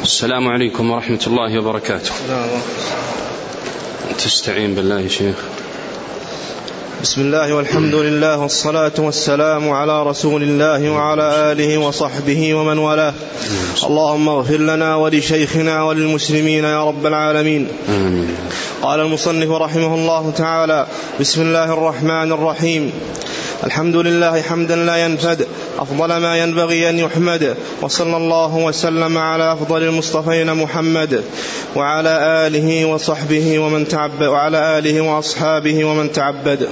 السلام عليكم ورحمة الله وبركاته. تستعين بالله يا شيخ. بسم الله والحمد لله والصلاة والسلام على رسول الله وعلى آله وصحبه ومن والاه. اللهم اغفر لنا ولشيخنا وللمسلمين يا رب العالمين. آمين. قال المصنف رحمه الله تعالى: بسم الله الرحمن الرحيم. الحمد لله حمدا لا ينفد، أفضل ما ينبغي أن يحمد، وصلى الله وسلم على أفضل المصطفين محمد وعلى آله وصحبه وعلى آله وأصحابه ومن تعبد.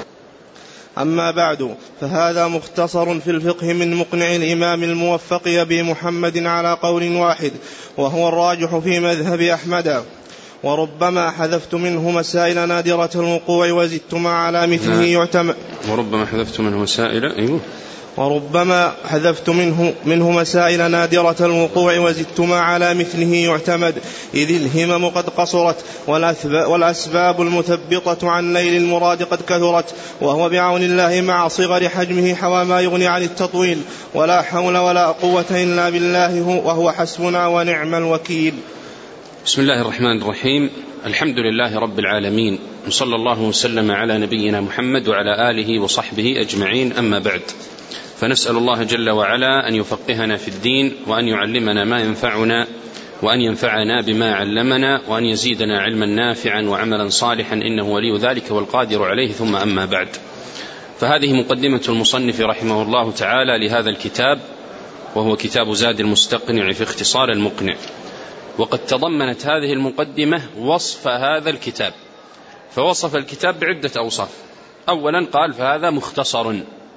أما بعد، فهذا مختصر في الفقه من مقنع الإمام الموفق أبي محمد على قول واحد، وهو الراجح في مذهب أحمد. وربما حذفت منه مسائل نادرة الوقوع وزدت ما على مثله يعتمد. وربما حذفت منه مسائل وربما حذفت منه مسائل نادرة الوقوع وزدت ما على مثله يعتمد، إذ الهمم قد قصرت والأسباب المثبطة عن نيل المراد قد كثرت، وهو بعون الله مع صغر حجمه حوى ما يغني عن التطويل، ولا حول ولا قوة إلا بالله وهو حسبنا ونعم الوكيل. بسم الله الرحمن الرحيم. الحمد لله رب العالمين، وصلى الله وسلم على نبينا محمد وعلى آله وصحبه أجمعين. أما بعد، فنسأل الله جل وعلا أن يفقهنا في الدين، وأن يعلمنا ما ينفعنا، وأن ينفعنا بما علمنا، وأن يزيدنا علما نافعا وعملا صالحا، إنه ولي ذلك والقادر عليه. ثم أما بعد، فهذه مقدمة المصنف رحمه الله تعالى لهذا الكتاب، وهو كتاب زاد المستقنع في اختصار المقنع. وقد تضمنت هذه المقدمة وصف هذا الكتاب، فوصف الكتاب بعدة أوصاف. أولا قال: فهذا مختصر،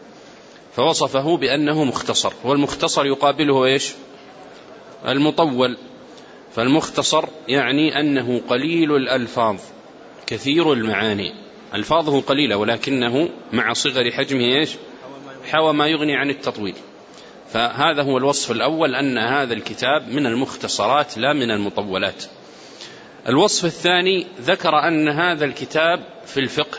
فوصفه بأنه مختصر، والمختصر يقابله إيش؟ المطول. فالمختصر يعني أنه قليل الألفاظ كثير المعاني، ألفاظه قليلة ولكنه مع صغر حجمه إيش؟ حوى ما يغني عن التطويل. فهذا هو الوصف الأول، أن هذا الكتاب من المختصرات لا من المطولات. الوصف الثاني ذكر أن هذا الكتاب في الفقه،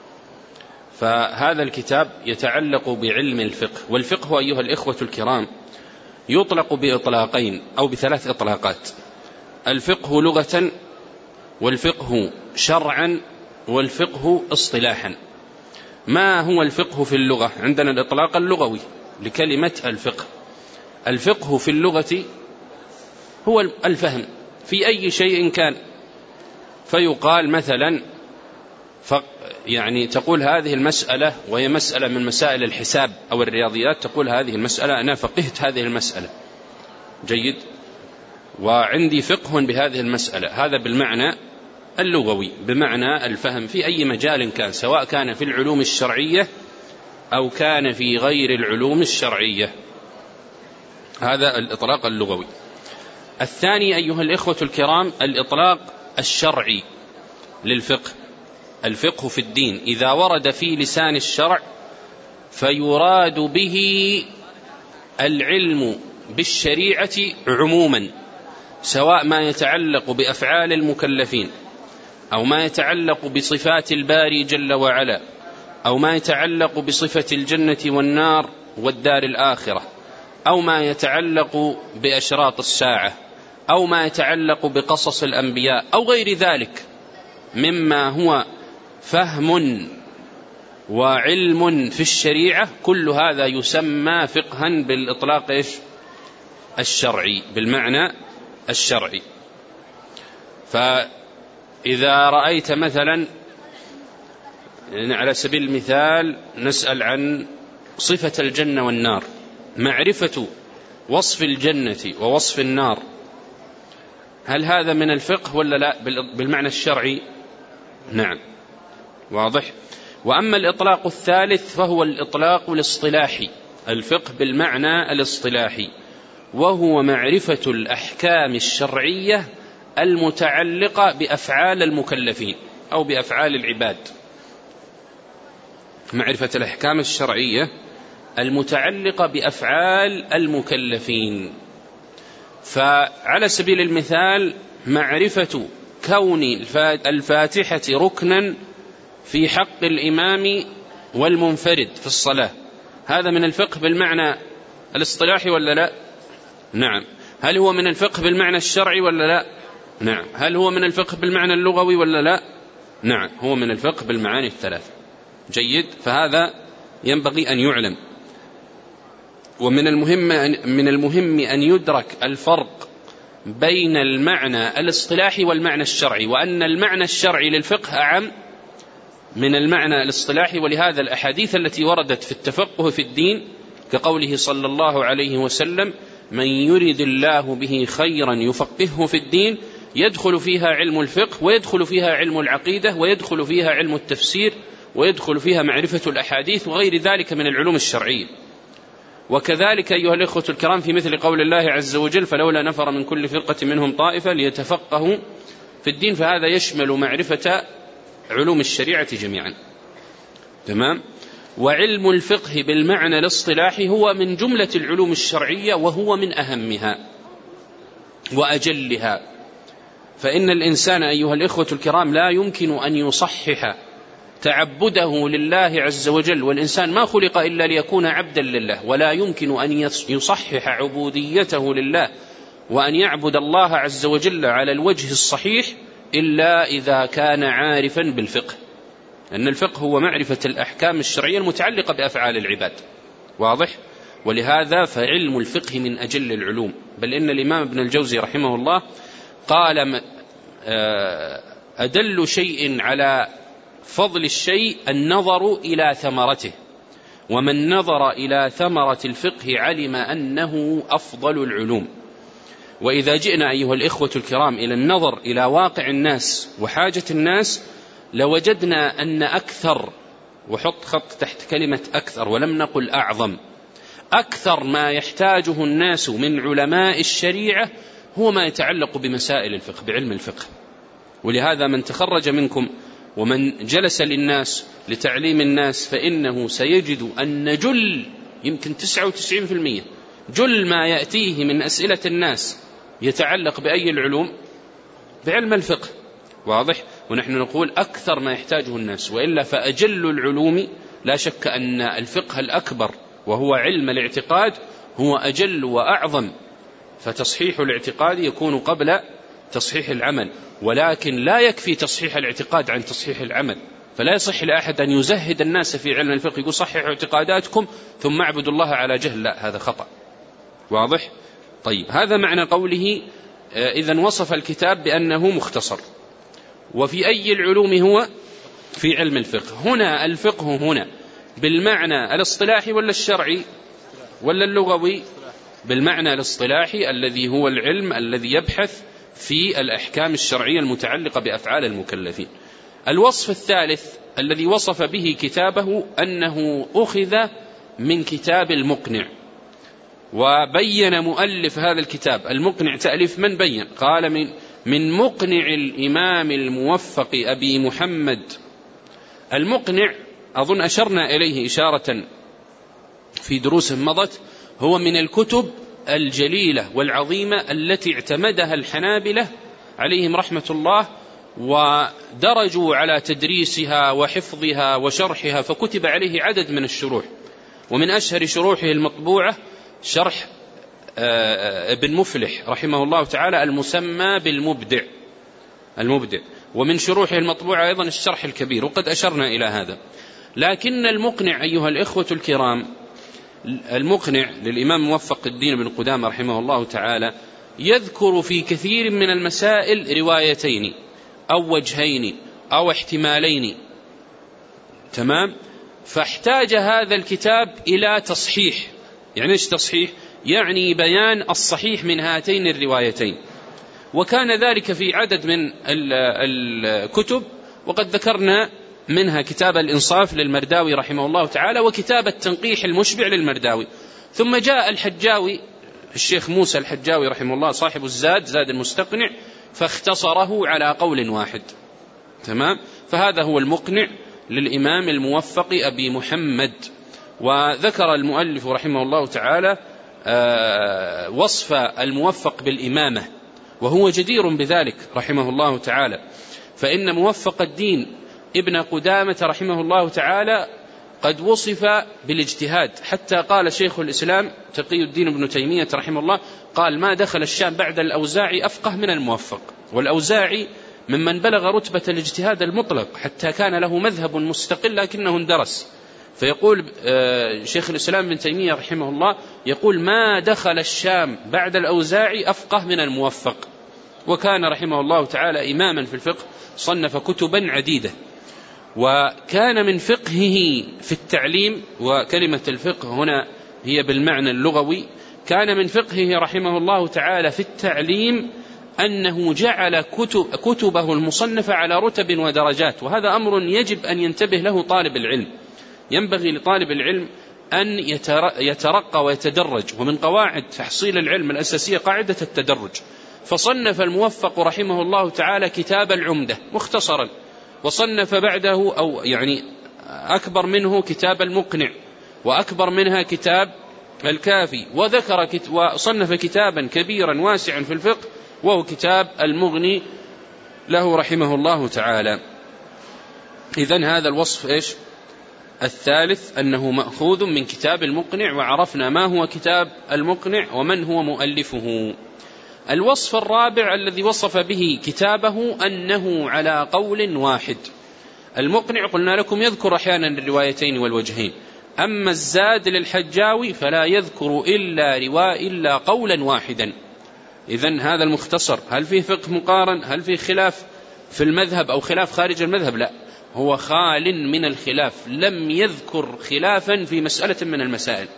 فهذا الكتاب يتعلق بعلم الفقه. والفقه أيها الإخوة الكرام يطلق بإطلاقين أو بثلاث إطلاقات: الفقه لغة، والفقه شرعا، والفقه اصطلاحا. ما هو الفقه في اللغة؟ عندنا الإطلاق اللغوي لكلمة الفقه. الفقه في اللغة هو الفهم في أي شيء كان، فيقال مثلا يعني تقول هذه المسألة، وهي مسألة من مسائل الحساب أو الرياضيات، تقول هذه المسألة أنا فقهت هذه المسألة، جيد، وعندي فقه بهذه المسألة. هذا بالمعنى اللغوي، بمعنى الفهم في أي مجال كان، سواء كان في العلوم الشرعية أو كان في غير العلوم الشرعية. هذا الإطلاق اللغوي. الثاني أيها الإخوة الكرام الإطلاق الشرعي للفقه. الفقه في الدين إذا ورد في لسان الشرع فيراد به العلم بالشريعة عموما، سواء ما يتعلق بأفعال المكلفين، أو ما يتعلق بصفات الباري جل وعلا، أو ما يتعلق بصفة الجنة والنار والدار الآخرة، أو ما يتعلق بأشراط الساعة، أو ما يتعلق بقصص الأنبياء، أو غير ذلك مما هو فهم وعلم في الشريعة. كل هذا يسمى فقها بالإطلاق الشرعي، بالمعنى الشرعي. فإذا رأيت مثلا، يعني على سبيل المثال نسأل عن صفة الجنة والنار، معرفة وصف الجنة ووصف النار، هل هذا من الفقه ولا لا بالمعنى الشرعي؟ نعم، واضح. وأما الإطلاق الثالث فهو الإطلاق الاصطلاحي، الفقه بالمعنى الاصطلاحي، وهو معرفة الأحكام الشرعية المتعلقة بأفعال المكلفين أو بأفعال العباد. معرفة الأحكام الشرعية المتعلقة بأفعال المكلفين. فعلى سبيل المثال معرفة كون الفاتحة ركنا في حق الإمام والمنفرد في الصلاة، هذا من الفقه بالمعنى الاصطلاحي ولا لا؟ نعم. هل هو من الفقه بالمعنى الشرعي ولا لا؟ نعم. هل هو من الفقه بالمعنى اللغوي ولا لا؟ نعم، هو من الفقه بالمعاني الثلاث. جيد، فهذا ينبغي أن يعلم. ومن المهم أن يدرك الفرق بين المعنى الاصطلاحي والمعنى الشرعي، وأن المعنى الشرعي للفقه أعم من المعنى الاصطلاحي. ولهذا الأحاديث التي وردت في التفقه في الدين كقوله صلى الله عليه وسلم: من يرد الله به خيرا يفقهه في الدين، يدخل فيها علم الفقه، ويدخل فيها علم العقيدة، ويدخل فيها علم التفسير، ويدخل فيها معرفة الأحاديث وغير ذلك من العلوم الشرعية. وكذلك أيها الإخوة الكرام في مثل قول الله عز وجل: فلولا نفر من كل فرقة منهم طائفة ليتفقهوا في الدين، فهذا يشمل معرفة علوم الشريعة جميعا. تمام. وعلم الفقه بالمعنى الاصطلاحي هو من جملة العلوم الشرعية، وهو من أهمها وأجلها. فإن الإنسان أيها الإخوة الكرام لا يمكن أن يصحح تعبده لله عز وجل، والإنسان ما خلق إلا ليكون عبدا لله، ولا يمكن أن يصحح عبوديته لله وأن يعبد الله عز وجل على الوجه الصحيح إلا إذا كان عارفا بالفقه. أن الفقه هو معرفة الأحكام الشرعية المتعلقة بأفعال العباد. واضح؟ ولهذا فعلم الفقه من أجل العلوم. بل إن الإمام ابن الجوزي رحمه الله قال: أدل شيء على فضل الشيء النظر إلى ثمرته، ومن نظر إلى ثمرة الفقه علم أنه أفضل العلوم. وإذا جئنا أيها الإخوة الكرام إلى النظر إلى واقع الناس وحاجة الناس، لوجدنا أن أكثر، وحط خط تحت كلمة أكثر ولم نقل أعظم، أكثر ما يحتاجه الناس من علماء الشريعة هو ما يتعلق بمسائل الفقه، بعلم الفقه. ولهذا من تخرج منكم ومن جلس للناس لتعليم الناس فإنه سيجد أن يمكن 99% جل ما يأتيه من أسئلة الناس يتعلق بأي العلوم؟ بعلم الفقه. واضح؟ ونحن نقول أكثر ما يحتاجه الناس، وإلا فأجل العلوم لا شك أن الفقه الأكبر وهو علم الاعتقاد هو أجل وأعظم، فتصحيح الاعتقاد يكون قبل تصحيح العمل، ولكن لا يكفي تصحيح الاعتقاد عن تصحيح العمل. فلا يصح لأحد أن يزهد الناس في علم الفقه، يقول صححوا اعتقاداتكم ثم اعبدوا الله على جهل، لا، هذا خطأ. واضح؟ طيب، هذا معنى قوله إذن وصف الكتاب بأنه مختصر. وفي أي العلوم هو؟ في علم الفقه. هنا الفقه هنا بالمعنى الاصطلاحي ولا الشرعي ولا اللغوي؟ بالمعنى الاصطلاحي الذي هو العلم الذي يبحث في الأحكام الشرعية المتعلقة بأفعال المكلفين. الوصف الثالث الذي وصف به كتابه أنه أخذ من كتاب المقنع. وبين مؤلف هذا الكتاب المقنع تأليف من بين؟ قال من مقنع الإمام الموفق أبي محمد. المقنع أظن أشرنا إليه إشارة في دروس مضت، هو من الكتب الجليلة والعظيمة التي اعتمدها الحنابلة عليهم رحمة الله، ودرجوا على تدريسها وحفظها وشرحها، فكتب عليه عدد من الشروح. ومن أشهر شروحه المطبوعة شرح ابن مفلح رحمه الله تعالى المسمى بالمبدع، ومن شروحه المطبوعة أيضا الشرح الكبير، وقد أشرنا إلى هذا. لكن المقنع أيها الإخوة الكرام، المقنع للإمام موفق الدين بن قدامة رحمه الله تعالى يذكر في كثير من المسائل روايتين أو وجهين أو احتمالين. تمام؟ فاحتاج هذا الكتاب إلى تصحيح. يعني إيش تصحيح؟ يعني بيان الصحيح من هاتين الروايتين. وكان ذلك في عدد من الكتب، وقد ذكرنا منها كتاب الإنصاف للمرداوي رحمه الله تعالى، وكتاب التنقيح المشبع للمرداوي. ثم جاء الحجاوي، الشيخ موسى الحجاوي رحمه الله صاحب زاد المستقنع، فاختصره على قول واحد. تمام؟ فهذا هو المقنع للإمام الموفق أبي محمد. وذكر المؤلف رحمه الله تعالى وصف الموفق بالإمامة، وهو جدير بذلك رحمه الله تعالى. فإن موفق الدين ابن قدامة رحمه الله تعالى قد وصف بالاجتهاد، حتى قال شيخ الإسلام تقي الدين ابن تيمية رحمه الله قال: ما دخل الشام بعد الأوزاعي أفقه من الموفق. والأوزاعي ممن بلغ رتبة الاجتهاد المطلق حتى كان له مذهب مستقل لكنه اندرس. فيقول شيخ الإسلام ابن تيمية رحمه الله يقول: ما دخل الشام بعد الأوزاعي أفقه من الموفق. وكان رحمه الله تعالى إماما في الفقه، صنف كتبا عديدة. وكان من فقهه في التعليم، وكلمة الفقه هنا هي بالمعنى اللغوي، كان من فقهه رحمه الله تعالى في التعليم أنه جعل كتبه المصنفة على رتب ودرجات. وهذا أمر يجب أن ينتبه له طالب العلم. ينبغي لطالب العلم أن يترقى ويتدرج، ومن قواعد تحصيل العلم الأساسية قاعدة التدرج. فصنف الموفق رحمه الله تعالى كتاب العمدة مختصرا، وصنف بعده أو يعني أكبر منه كتاب المقنع، وأكبر منها كتاب الكافي، وصنف كتابا كبيرا واسعا في الفقه وهو كتاب المغني له رحمه الله تعالى. إذن هذا الوصف إيش؟ الثالث أنه مأخوذ من كتاب المقنع، وعرفنا ما هو كتاب المقنع ومن هو مؤلفه. الوصف الرابع الذي وصف به كتابه أنه على قول واحد. المقنع قلنا لكم يذكر أحيانا الروايتين والوجهين، أما الزاد للحجاوي فلا يذكر إلا قولا واحدا. إذن هذا المختصر هل فيه فقه مقارن؟ هل فيه خلاف في المذهب أو خلاف خارج المذهب؟ لا، هو خال من الخلاف، لم يذكر خلافا في مسألة من المسائل،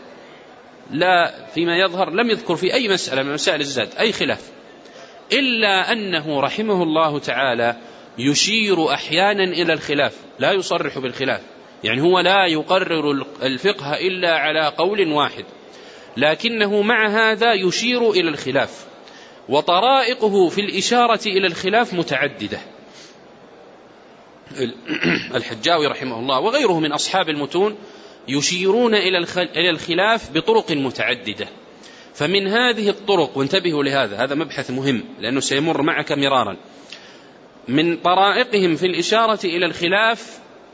لا فيما يظهر لم يذكر في أي مسألة من مسائل الزاد أي خلاف، إلا أنه رحمه الله تعالى يشير أحيانا إلى الخلاف، لا يصرح بالخلاف. يعني هو لا يقرر الفقه إلا على قول واحد، لكنه مع هذا يشير إلى الخلاف، وطرائقه في الإشارة إلى الخلاف متعددة. الحجاوي رحمه الله وغيره من أصحاب المتون يشيرون إلى الخلاف بطرق متعددة. فمن هذه الطرق، وانتبهوا لهذا، هذا مبحث مهم لأنه سيمر معك مرارا، من طرائقهم في الإشارة إلى الخلاف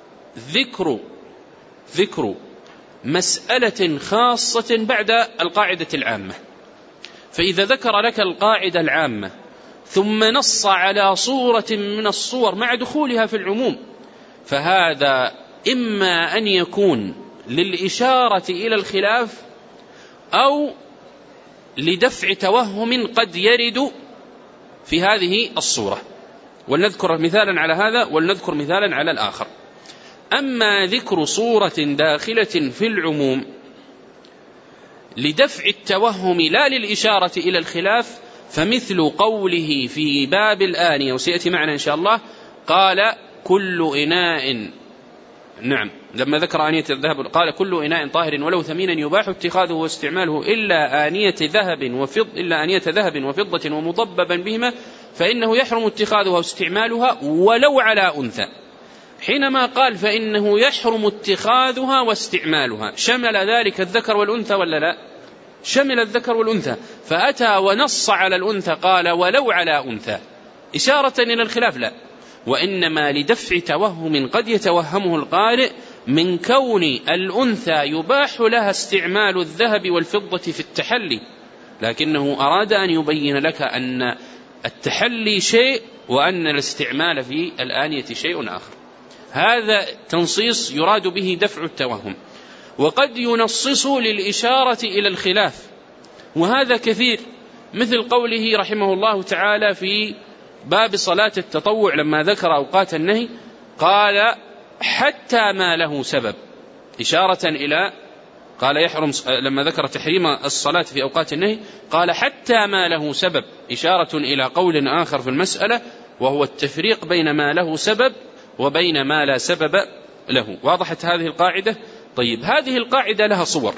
ذكر مسألة خاصة بعد القاعدة العامة. فإذا ذكر لك القاعدة العامة ثم نص على صورة من الصور مع دخولها في العموم، فهذا إما أن يكون للإشارة إلى الخلاف أو لدفع توهم قد يرد في هذه الصورة. ولنذكر مثالا على هذا ولنذكر مثالا على الآخر. أما ذكر صورة داخلة في العموم لدفع التوهم لا للإشارة إلى الخلاف، فمثل قوله في باب الآنية، وسيأتي معنا إن شاء الله، قال كل إناء، نعم لما ذكر آنية الذهب قال كل إناء طاهر ولو ثمينا يباح اتخاذه واستعماله إلا آنية ذهب وفضة ومضببا بهما فإنه يحرم اتخاذها واستعمالها ولو على أنثى. حينما قال فإنه يحرم اتخاذها واستعمالها شمل ذلك الذكر والأنثى ولا لا؟ شمل الذكر والأنثى، فأتى ونص على الأنثى قال ولو على أنثى إشارة إلى الخلاف؟ لا، وإنما لدفع توهم قد يتوهمه القارئ من كون الأنثى يباح لها استعمال الذهب والفضة في التحلي، لكنه أراد أن يبين لك أن التحلي شيء وأن الاستعمال في الآنية شيء آخر. هذا تنصيص يراد به دفع التوهم. وقد ينصص للإشارة إلى الخلاف، وهذا كثير، مثل قوله رحمه الله تعالى في باب صلاة التطوع لما ذكر أوقات النهي قال حتى ما له سبب، إشارة إلى قال يحرم لما ذكر تحريم الصلاة في أوقات النهي قال حتى ما له سبب، إشارة إلى قول آخر في المسألة وهو التفريق بين ما له سبب وبين ما لا سبب له. واضحت هذه القاعدة؟ طيب، هذه القاعدة لها صور.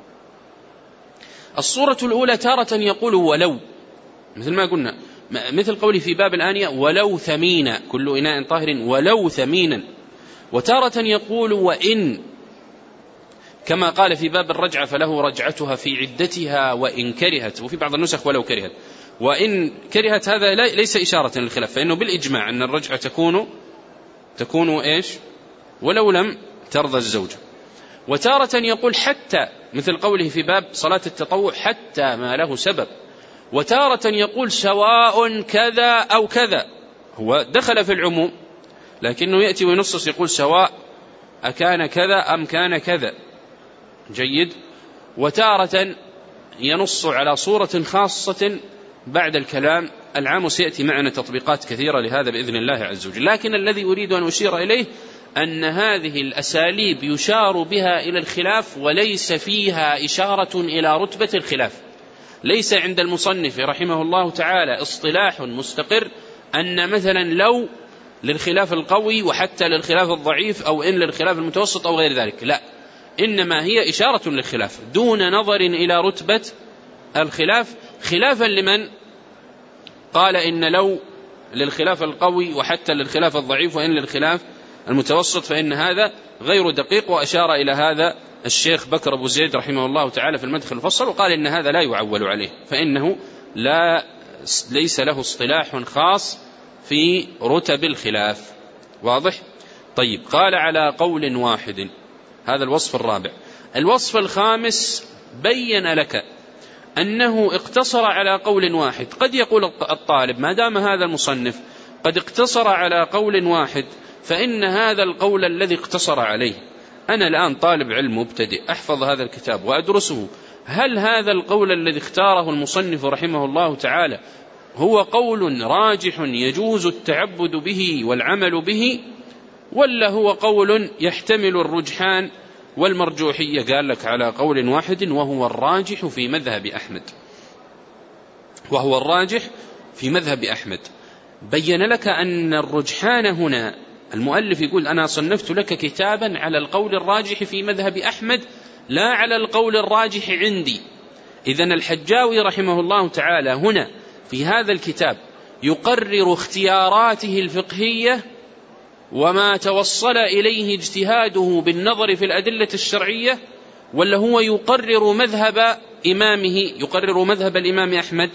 الصورة الأولى تارة يقول ولو، مثل ما قلنا، مثل قوله في باب الآنية ولو ثمينا، كل إناء طاهر ولو ثمينا. وتارة يقول وإن، كما قال في باب الرجعة فله رجعتها في عدتها وإن كرهت، وفي بعض النسخ ولو كرهت. وإن كرهت هذا ليس إشارة للخلاف، فإنه بالإجماع أن الرجعة تكون إيش؟ ولو لم ترضى الزوجة. وتارة يقول حتى، مثل قوله في باب صلاة التطوع حتى ما له سبب. وتارة يقول سواء كذا أو كذا، هو دخل في العموم لكنه يأتي وينصص يقول سواء أكان كذا أم كان كذا. جيد. وتارة ينص على صورة خاصة بعد الكلام العام، وسيأتي معنا تطبيقات كثيرة لهذا بإذن الله عز وجل. لكن الذي أريد أن أشير إليه أن هذه الأساليب يشار بها إلى الخلاف وليس فيها إشارة إلى رتبة الخلاف. ليس عند المصنف رحمه الله تعالى اصطلاح مستقر أن مثلا لو للخلاف القوي وحتى للخلاف الضعيف أو إن للخلاف المتوسط أو غير ذلك، لا، إنما هي إشارة للخلاف دون نظر إلى رتبة الخلاف، خلافا لمن قال إن لو للخلاف القوي وحتى للخلاف الضعيف وإن للخلاف المتوسط، فإن هذا غير دقيق. وأشار إلى هذا الشيخ بكر أبو زيد رحمه الله تعالى في المدخل الفصل، وقال إن هذا لا يعول عليه، فإنه ليس له اصطلاح خاص في رتب الخلاف. واضح؟ طيب، قال على قول واحد، هذا الوصف الرابع. الوصف الخامس بين لك أنه اقتصر على قول واحد. قد يقول الطالب ما دام هذا المصنف قد اقتصر على قول واحد فإن هذا القول الذي اقتصر عليه، أنا الآن طالب علم مبتدئ أحفظ هذا الكتاب وأدرسه، هل هذا القول الذي اختاره المصنف رحمه الله تعالى هو قول راجح يجوز التعبد به والعمل به، ولا هو قول يحتمل الرجحان والمرجوحية؟ قال لك على قول واحد وهو الراجح في مذهب أحمد، وهو الراجح في مذهب أحمد. بين لك أن الرجحان هنا، المؤلف يقول أنا صنفت لك كتابا على القول الراجح في مذهب أحمد لا على القول الراجح عندي. إذن الحجاوي رحمه الله تعالى هنا في هذا الكتاب يقرر اختياراته الفقهية وما توصل إليه اجتهاده بالنظر في الأدلة الشرعية، ولا هو يقرر مذهب إمامه، يقرر مذهب الإمام أحمد؟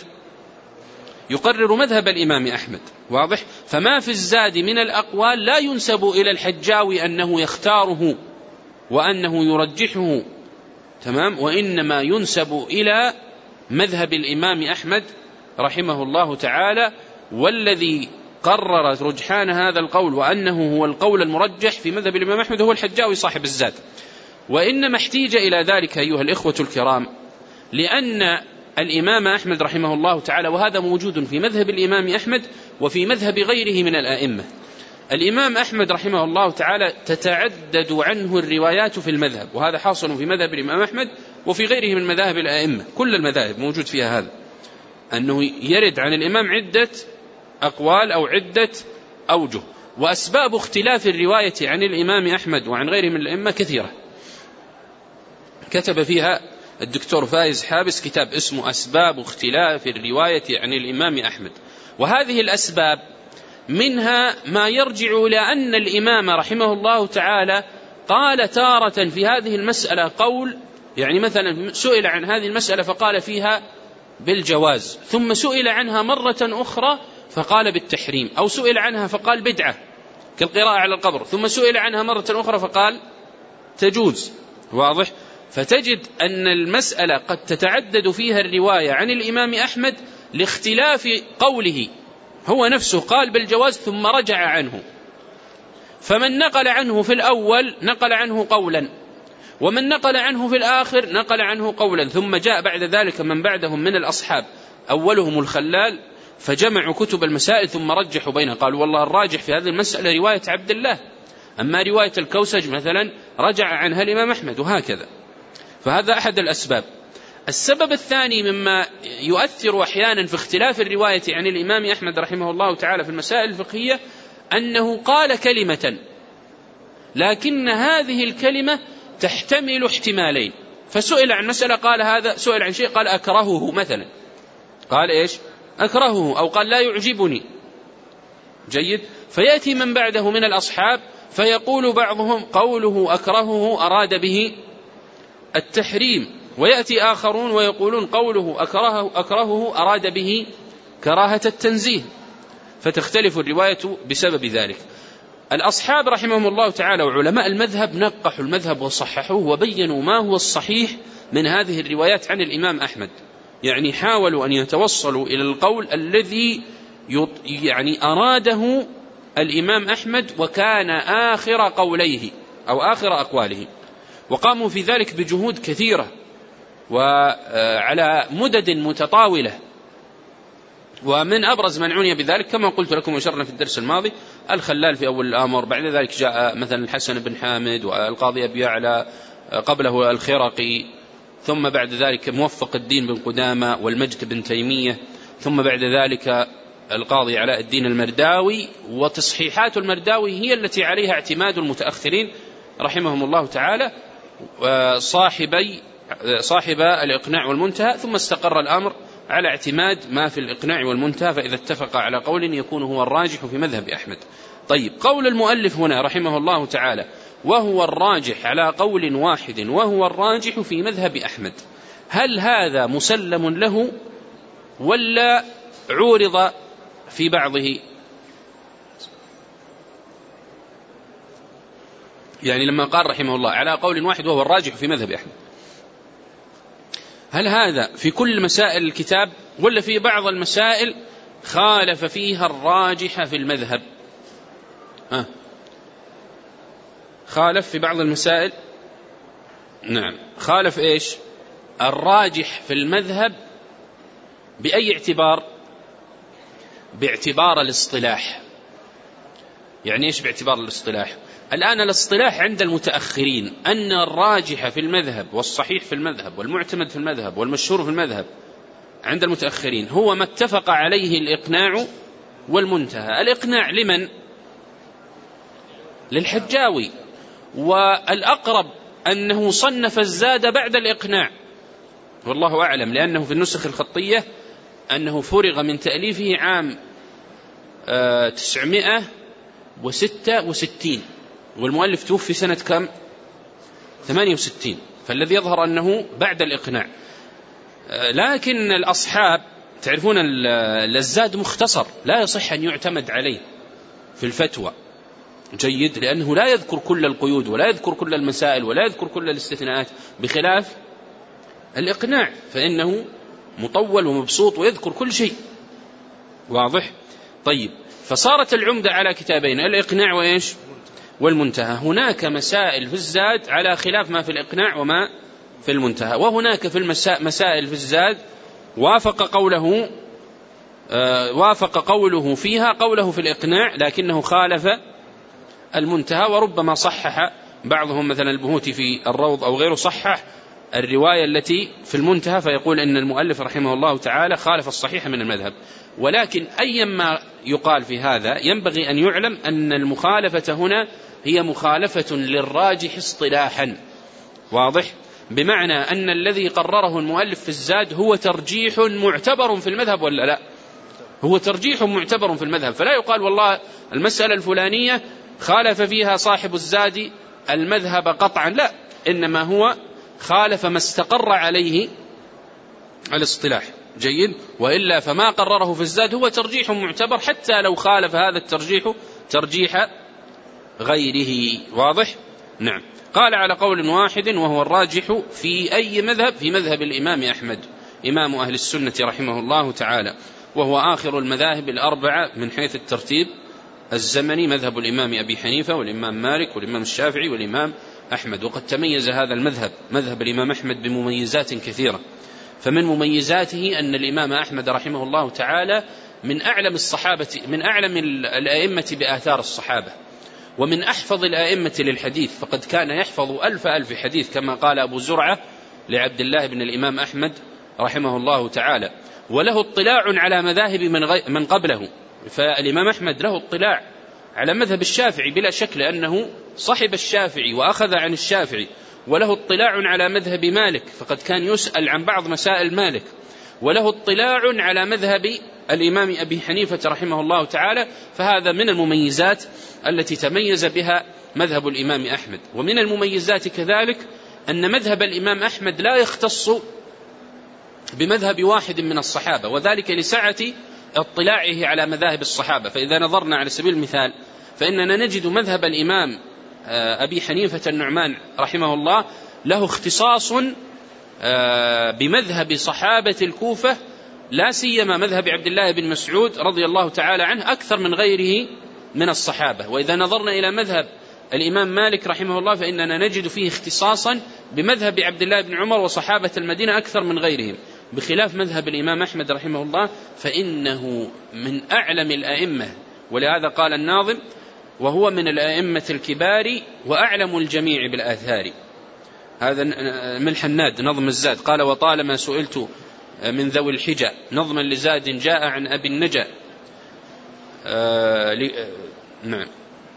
يقرر مذهب الإمام أحمد. واضح؟ فما في الزاد من الأقوال لا ينسب إلى الحجاوي أنه يختاره وأنه يرجحه، تمام، وإنما ينسب إلى مذهب الإمام أحمد رحمه الله تعالى، والذي قرر رجحان هذا القول وأنه هو القول المرجح في مذهب الإمام أحمد هو الحجاوي صاحب الزاد. وإنما احتيج إلى ذلك أيها الإخوة الكرام لأن الإمام أحمد رحمه الله تعالى، وهذا موجود في مذهب الإمام أحمد وفي مذهب غيره من الآئمة، الإمام أحمد رحمه الله تعالى تتعدد عنه الروايات في المذهب، وهذا حاصل في مذهب الإمام أحمد وفي غيره من مذاهب الآئمة، كل المذاهب موجود فيها هذا، أنه يرد عن الإمام عدة أقوال أو عدة أوجه. وأسباب اختلاف الرواية عن الإمام أحمد وعن غيره من الأئمة كثيرة، كتب فيها الدكتور فايز حابس كتاب اسمه أسباب اختلاف الرواية عن الإمام أحمد. وهذه الأسباب منها ما يرجع إلى أن الإمام رحمه الله تعالى قال تارة في هذه المسألة قول، يعني مثلا سئل عن هذه المسألة فقال فيها بالجواز، ثم سئل عنها مرة أخرى فقال بالتحريم، أو سئل عنها فقال بدعة كالقراءة على القبر، ثم سئل عنها مرة أخرى فقال تجوز. واضح؟ فتجد أن المسألة قد تتعدد فيها الرواية عن الإمام أحمد لاختلاف قوله، هو نفسه قال بالجواز ثم رجع عنه، فمن نقل عنه في الأول نقل عنه قولا، ومن نقل عنه في الآخر نقل عنه قولا، ثم جاء بعد ذلك من بعدهم من الأصحاب أولهم الخلال فجمعوا كتب المسائل ثم رجحوا بينها، قالوا والله الراجح في هذه المسألة رواية عبد الله، أما رواية الكوسج مثلا رجع عنها الإمام أحمد، وهكذا. فهذا أحد الأسباب. السبب الثاني مما يؤثر أحيانا في اختلاف الرواية عن الإمام أحمد رحمه الله تعالى في المسائل الفقهية أنه قال كلمة لكن هذه الكلمة تحتمل احتمالين، فسئل عن مسألة قال هذا، سئل عن شيء قال أكرهه مثلا، قال إيش؟ أكرهه، أو قال لا يعجبني. جيد؟ فيأتي من بعده من الأصحاب فيقول بعضهم قوله أكرهه أراد به التحريم، ويأتي آخرون ويقولون قوله أكرهه أراد به كراهة التنزيه، فتختلف الرواية بسبب ذلك. الأصحاب رحمهم الله تعالى وعلماء المذهب نقحوا المذهب وصححوه وبينوا ما هو الصحيح من هذه الروايات عن الإمام أحمد، يعني حاولوا أن يتوصلوا إلى القول الذي يعني أراده الإمام أحمد وكان آخر قوليه أو آخر أقواله، وقاموا في ذلك بجهود كثيرة وعلى مدد متطاولة. ومن أبرز من عني بذلك كما قلت لكم وشرنا في الدرس الماضي الخلال في أول الأمر، بعد ذلك جاء مثلا الحسن بن حامد والقاضي أبي يعلى، قبله الخرقي، ثم بعد ذلك موفق الدين بن قدامة والمجد بن تيمية، ثم بعد ذلك القاضي علاء الدين المرداوي. وتصحيحات المرداوي هي التي عليها اعتماد المتأخرين رحمهم الله تعالى صاحب الإقناع والمنتهى، ثم استقر الأمر على اعتماد ما في الإقناع والمنتهى، فإذا اتفق على قول يكون هو الراجح في مذهب أحمد. طيب، قول المؤلف هنا رحمه الله تعالى وهو الراجح على قول واحد وهو الراجح في مذهب أحمد، هل هذا مسلم له ولا عورض في بعضه؟ يعني لما قال رحمه الله على قول واحد وهو الراجح في مذهب أحمد، هل هذا في كل مسائل الكتاب ولا في بعض المسائل خالف فيها الراجح في المذهب؟ خالف في بعض المسائل، نعم، خالف إيش؟ الراجح في المذهب بأي اعتبار؟ باعتبار الاصطلاح. يعني إيش باعتبار الاصطلاح؟ الآن الاصطلاح عند المتأخرين أن الراجح في المذهب والصحيح في المذهب والمعتمد في المذهب والمشهور في المذهب عند المتأخرين هو ما اتفق عليه الإقناع والمنتهى. الإقناع لمن؟ للحجاوي، والأقرب أنه صنف الزاد بعد الإقناع والله أعلم، لأنه في النسخ الخطية أنه فرغ من تأليفه عام 966 والمؤلف توفي سنة كم؟ 68، فالذي يظهر أنه بعد الإقناع. لكن الأصحاب تعرفون الزاد مختصر لا يصح أن يعتمد عليه في الفتوى، جيد، لأنه لا يذكر كل القيود ولا يذكر كل المسائل ولا يذكر كل الاستثناءات، بخلاف الإقناع فإنه مطول ومبسوط ويذكر كل شيء، واضح؟ طيب، فصارت العمدة على كتابين، الإقناع وإيش؟ والمنتهى. هناك مسائل في الزاد على خلاف ما في الإقناع وما في المنتهى، وهناك في مسائل في الزاد وافق قوله فيها قوله في الإقناع لكنه خالف المنتهى، وربما صحح بعضهم مثلا البهوتي في الروض أو غيره صحح الرواية التي في المنتهى، فيقول إن المؤلف رحمه الله تعالى خالف الصحيح من المذهب. ولكن أيما يقال في هذا ينبغي أن يعلم أن المخالفة هنا هي مخالفة للراجح اصطلاحا، واضح؟ بمعنى أن الذي قرره المؤلف في الزاد هو ترجيح معتبر في المذهب ولا لا؟ هو ترجيح معتبر في المذهب، فلا يقال والله المسألة الفلانية خالف فيها صاحب الزاد المذهب قطعا، لا، إنما هو خالف ما استقر عليه الاصطلاح، جيد، وإلا فما قرره في الزاد هو ترجيح معتبر حتى لو خالف هذا الترجيح ترجيح غيره، واضح؟ نعم. قال على قول واحد وهو الراجح في أي مذهب؟ في مذهب الإمام أحمد إمام أهل السنة رحمه الله تعالى، وهو آخر المذاهب الأربعة من حيث الترتيب الزمني، مذهب الإمام أبي حنيفة والإمام مالك والإمام الشافعي والإمام أحمد. وقد تميز هذا المذهب مذهب الإمام أحمد بمميزات كثيرة، فمن مميزاته أن الإمام أحمد رحمه الله تعالى من أعلم الصحابة، من أعلم الأئمة بآثار الصحابة، ومن أحفظ الأئمة للحديث، فقد كان يحفظ ألف حديث كما قال أبو زرعة لعبد الله بن الإمام أحمد رحمه الله تعالى، وله اطلاع على مذاهب من قبله. فالإمام أحمد له اطلاع على مذهب الشافعي بلا شك، لأنه صحب الشافعي وأخذ عن الشافعي، وله اطلاع على مذهب مالك فقد كان يسأل عن بعض مسائل مالك، وله اطلاع على مذهب الإمام أبي حنيفة رحمه الله تعالى. فهذا من المميزات التي تميز بها مذهب الإمام أحمد. ومن المميزات كذلك أن مذهب الإمام أحمد لا يختص بمذهب واحد من الصحابة، وذلك لسعة اطلاعه على مذاهب الصحابة. فإذا نظرنا على سبيل المثال فإننا نجد مذهب الإمام أبي حنيفة النعمان رحمه الله له اختصاص بمذهب صحابة الكوفة، لا سيما مذهب عبد الله بن مسعود رضي الله تعالى عنه أكثر من غيره من الصحابة. وإذا نظرنا إلى مذهب الإمام مالك رحمه الله فإننا نجد فيه اختصاصا بمذهب عبد الله بن عمر وصحابة المدينة أكثر من غيرهم، بخلاف مذهب الإمام أحمد رحمه الله فإنه من أعلم الأئمة. ولهذا قال الناظم: وهو من الأئمة الكبار وأعلم الجميع بالآثار. هذا من حناد نظم الزاد قال: وطالما سئلت من ذوي الحجة نظما لزاد جاء عن أبي النجا. نعم،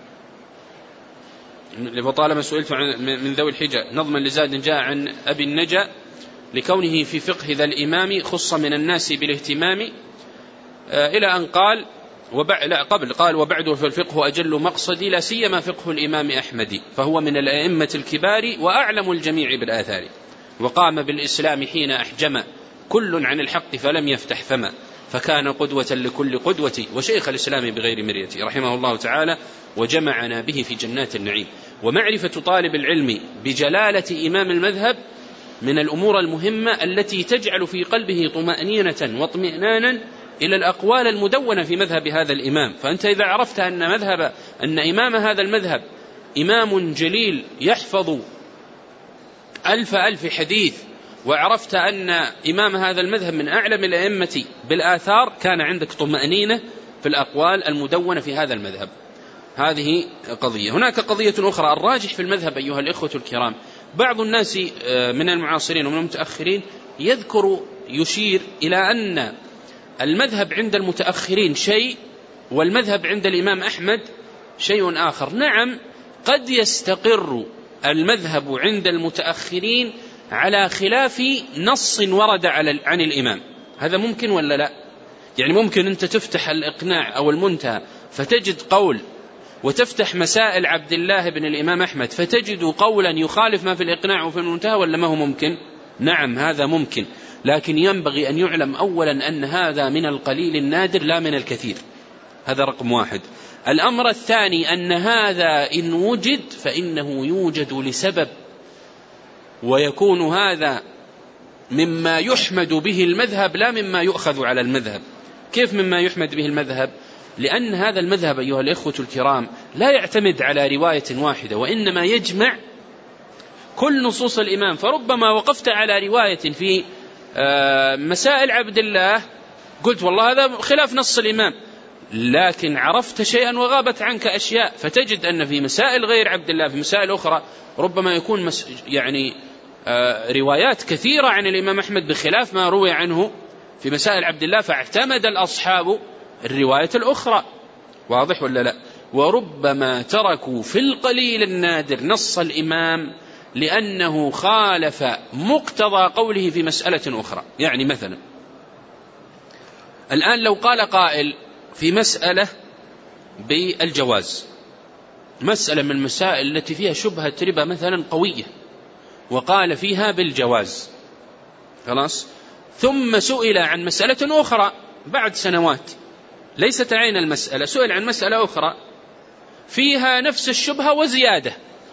وطالما سئلت من ذوي الحجة نظما لزاد جاء عن أبي النجا لكونه في فقه ذا الإمام خص من الناس بالاهتمام، إلى أن قال قال: وبعده فالفقه أجل مقصدي لا سيما فقه الإمام أحمد، فهو من الأئمة الكبار وأعلم الجميع بالآثار، وقام بالإسلام حين أحجم كل عن الحق فلم يفتح فما، فكان قدوة لكل قدوة وشيخ الإسلام بغير مرية رحمه الله تعالى، وجمعنا به في جنات النعيم. ومعرفة طالب العلم بجلالة إمام المذهب من الأمور المهمة التي تجعل في قلبه طمأنينة واطمئنانا إلى الأقوال المدونة في مذهب هذا الإمام. فأنت إذا عرفت أن إمام هذا المذهب إمام جليل يحفظ ألف حديث، وعرفت أن إمام هذا المذهب من أعلم الأئمة بالآثار، كان عندك طمأنينة في الأقوال المدونة في هذا المذهب. هذه قضية. هناك قضية أخرى، الراجح في المذهب أيها الإخوة الكرام. بعض الناس من المعاصرين ومن المتأخرين يشير إلى أن المذهب عند المتأخرين شيء والمذهب عند الإمام أحمد شيء آخر. نعم، قد يستقر المذهب عند المتأخرين على خلاف نص ورد عن الإمام، هذا ممكن ولا لا؟ يعني ممكن أنت تفتح الإقناع أو المنتهى فتجد قول، وتفتح مسائل عبد الله بن الإمام أحمد فتجد قولا يخالف ما في الإقناع وفي المنتهى، ولا ما هو ممكن؟ نعم، هذا ممكن، لكن ينبغي أن يعلم أولا أن هذا من القليل النادر لا من الكثير. هذا رقم واحد. الأمر الثاني أن هذا إن وجد فإنه يوجد لسبب، ويكون هذا مما يحمد به المذهب لا مما يؤخذ على المذهب. كيف مما يحمد به المذهب؟ لأن هذا المذهب أيها الإخوة الكرام لا يعتمد على رواية واحدة، وإنما يجمع كل نصوص الإمام. فربما وقفت على رواية في مسائل عبد الله قلت والله هذا خلاف نص الإمام، لكن عرفت شيئا وغابت عنك أشياء، فتجد أن في مسائل غير عبد الله في مسائل أخرى ربما يكون روايات كثيرة عن الإمام أحمد بخلاف ما روي عنه في مسائل عبد الله، فاعتمد الأصحاب الرواية الأخرى. واضح ولا لا؟ وربما تركوا في القليل النادر نص الإمام لأنه خالف مقتضى قوله في مسألة أخرى. يعني مثلا الآن لو قال قائل في مسألة بالجواز، مسألة من المسائل التي فيها شبهة ربا مثلا قوية، وقال فيها بالجواز، خلاص، ثم سئل عن مسألة أخرى بعد سنوات ليست عين المسألة، سئل عن مسألة أخرى فيها نفس الشبهة وزيادة،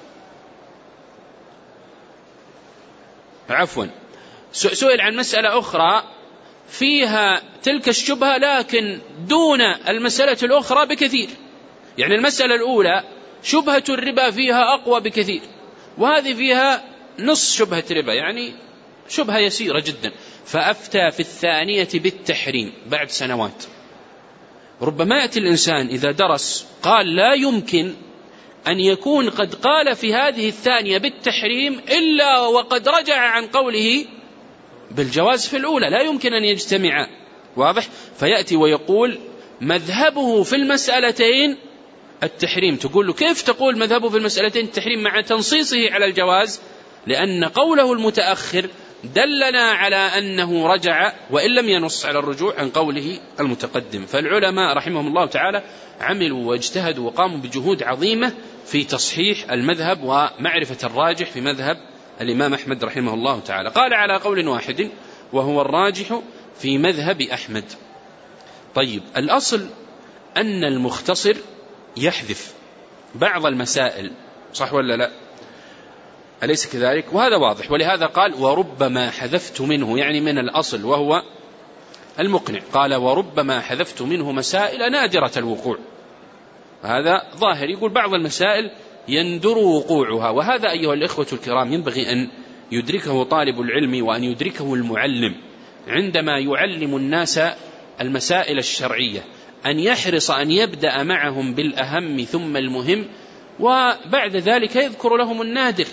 سئل عن مسألة أخرى فيها تلك الشبهة لكن دون المسألة الأخرى بكثير. يعني المسألة الأولى شبهة الربا فيها أقوى بكثير، وهذه فيها نص شبهة ربا، يعني شبهة يسيرة جدا، فأفتى في الثانية بالتحريم بعد سنوات. ربما يأتي الإنسان إذا درس قال لا يمكن أن يكون قد قال في هذه الثانية بالتحريم إلا وقد رجع عن قوله بالجواز في الأولى، لا يمكن أن يجتمعا. واضح؟ فيأتي ويقول مذهبه في المسألتين التحريم. تقول له كيف تقول مذهبه في المسألتين التحريم مع تنصيصه على الجواز؟ لأن قوله المتأخر دلنا على أنه رجع وإن لم ينص على الرجوع عن قوله المتقدم. فالعلماء رحمهم الله تعالى عملوا واجتهدوا وقاموا بجهود عظيمة في تصحيح المذهب ومعرفة الراجح في مذهب الإمام أحمد رحمه الله تعالى. قال على قول واحد وهو الراجح في مذهب أحمد. طيب، الأصل أن المختصر يحذف بعض المسائل، صح ولا لا؟ أليس كذلك؟ وهذا واضح. ولهذا قال وربما حذفت منه، يعني من الأصل وهو المقنع. قال وربما حذفت منه مسائل نادرة الوقوع، هذا ظاهر. يقول بعض المسائل يندر وقوعها، وهذا أيها الإخوة الكرام ينبغي أن يدركه طالب العلم وأن يدركه المعلم عندما يعلم الناس المسائل الشرعية، أن يحرص أن يبدأ معهم بالأهم ثم المهم، وبعد ذلك يذكر لهم النادر.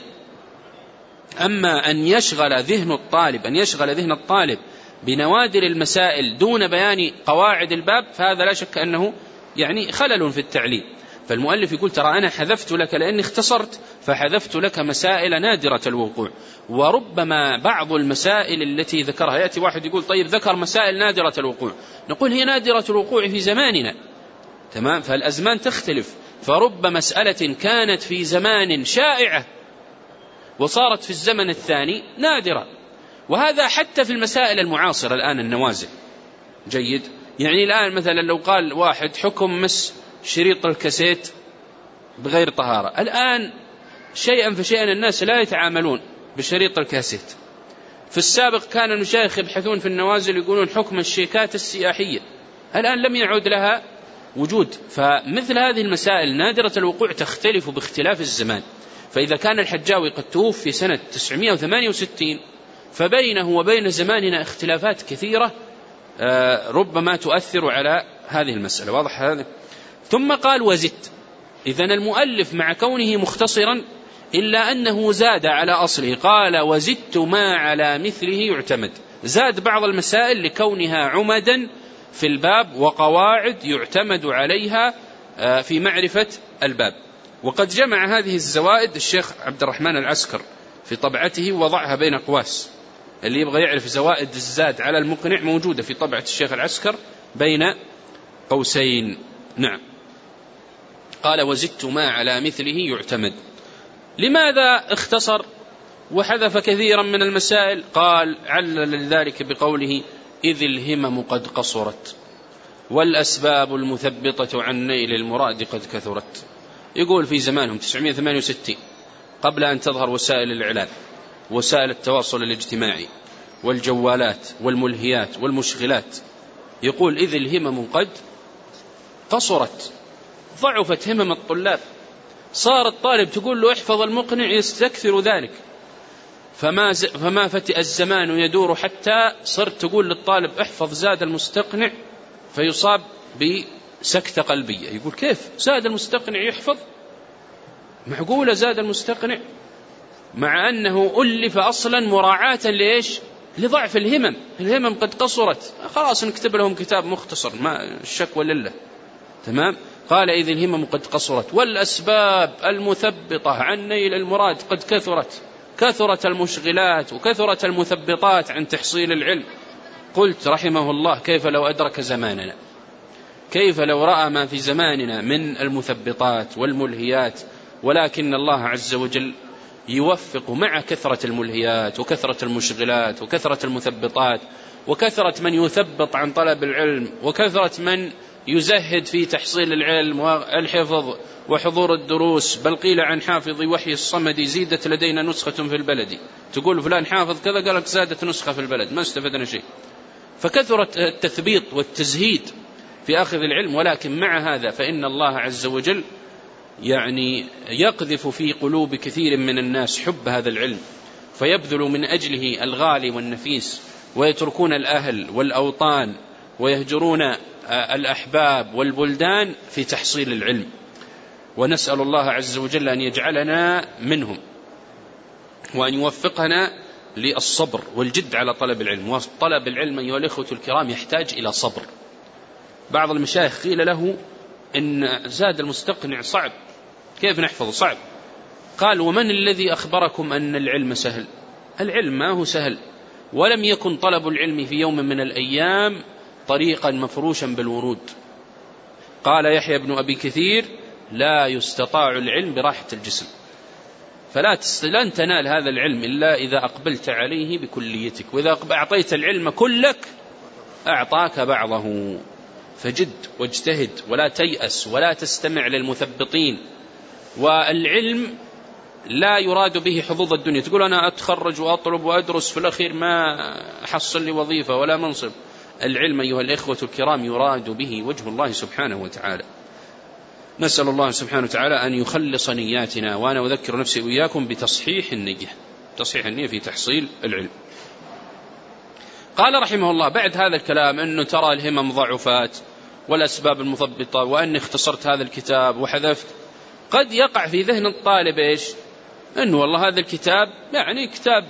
أما أن يشغل ذهن الطالب بنوادر المسائل دون بيان قواعد الباب، فهذا لا شك أنه يعني خلل في التعليم. فالمؤلف يقول ترى أنا حذفت لك لأني اختصرت، فحذفت لك مسائل نادرة الوقوع. وربما بعض المسائل التي ذكرها، يأتي واحد يقول طيب ذكر مسائل نادرة الوقوع، نقول هي نادرة الوقوع في زماننا، تمام؟ فالأزمان تختلف، فرب مسألة كانت في زمان شائعة وصارت في الزمن الثاني نادرة. وهذا حتى في المسائل المعاصرة الآن، النوازل. جيد؟ يعني الآن مثلا لو قال واحد حكم مس شريط الكاسيت بغير طهارة، الآن شيئا فشيئا الناس لا يتعاملون بشريط الكاسيت. في السابق كان المشايخ يبحثون في النوازل يقولون حكم الشيكات السياحية، الآن لم يعود لها وجود. فمثل هذه المسائل نادرة الوقوع تختلف باختلاف الزمان. فإذا كان الحجاوي قد توفي سنة 968، فبينه وبين زماننا اختلافات كثيرة ربما تؤثر على هذه المسألة. واضح هذا؟ ثم قال وزدت. إذن المؤلف مع كونه مختصرا إلا أنه زاد على أصله، قال وزدت ما على مثله يعتمد، زاد بعض المسائل لكونها عمدا في الباب وقواعد يعتمد عليها في معرفة الباب. وقد جمع هذه الزوائد الشيخ عبد الرحمن العسكر في طبعته ووضعها بين قواس، اللي يبغى يعرف زوائد الزاد على المقنع موجودة في طبعة الشيخ العسكر بين قوسين. نعم. قال وزدت ما على مثله يعتمد. لماذا اختصر وحذف كثيرا من المسائل؟ قال علل ذلك بقوله إذ الهمم قد قصرت والأسباب المثبطة عن نيل المراد قد كثرت. يقول في زمانهم 968 قبل أن تظهر وسائل الإعلام، وسائل التواصل الاجتماعي والجوالات والملهيات والمشغلات، يقول إذ الهمم قد قصرت، ضعفت همم الطلاب، صار الطالب تقول له احفظ المقنع يستكثر ذلك، فما فتئ الزمان يدور حتى صرت تقول للطالب احفظ زاد المستقنع فيصاب بسكتة قلبية. يقول كيف زاد المستقنع يحفظ؟ معقولة زاد المستقنع؟ مع أنه ألف أصلا مراعاة لإيش؟ لضعف الهمم. الهمم قد قصرت، خلاص نكتب لهم كتاب مختصر، ما الشكوى لله. تمام. قال إذ الهمم قد قصرت والأسباب المثبطة عن نيل المراد قد كثرت، كثرت المشغلات وكثرت المثبطات عن تحصيل العلم. قلت رحمه الله كيف لو أدرك زماننا، كيف لو رأى ما في زماننا من المثبطات والملهيات. ولكن الله عز وجل يوفق مع كثرة الملهيات وكثرة المشغلات وكثرة المثبطات وكثرة من يثبط عن طلب العلم وكثرة من يزهد في تحصيل العلم والحفظ وحضور الدروس. بل قيل عن حافظ وحي الصمد زيدت لدينا نسخة في البلد، تقول فلان حافظ كذا قالت زادت نسخة في البلد، ما استفدنا شيء. فكثرت التثبيط والتزهيد في أخذ العلم. ولكن مع هذا فإن الله عز وجل يعني يقذف في قلوب كثير من الناس حب هذا العلم، فيبذل من أجله الغالي والنفيس، ويتركون الأهل والأوطان ويهجرون الأحباب والبلدان في تحصيل العلم. ونسأل الله عز وجل أن يجعلنا منهم، وأن يوفقنا للصبر والجد على طلب العلم. وطلب العلم أيها الإخوة الكرام يحتاج إلى صبر. بعض المشايخ قيل له إن زاد المستقنع صعب، كيف نحفظ؟ صعب. قال ومن الذي أخبركم أن العلم سهل؟ العلم ما هو سهل، ولم يكن طلب العلم في يوم من الأيام طريقا مفروشا بالورود. قال يحيى بن أبي كثير لا يستطاع العلم براحة الجسم، لن تنال هذا العلم إلا إذا أقبلت عليه بكليتك، وإذا أعطيت العلم كلك أعطاك بعضه. فجد واجتهد ولا تيأس ولا تستمع للمثبطين. والعلم لا يراد به حظوظ الدنيا، تقول أنا أتخرج وأطلب وأدرس في الأخير ما أحصل لي وظيفة ولا منصب. العلم أيها الإخوة الكرام يراد به وجه الله سبحانه وتعالى. نسأل الله سبحانه وتعالى أن يخلص نياتنا، وأنا أذكر نفسي وإياكم بتصحيح النية، تصحيح النية في تحصيل العلم. قال رحمه الله بعد هذا الكلام أنه ترى الهمم ضعفات والأسباب المثبطة، وأني اختصرت هذا الكتاب وحذفت، قد يقع في ذهن الطالب إيش؟ أنه والله هذا الكتاب يعني كتاب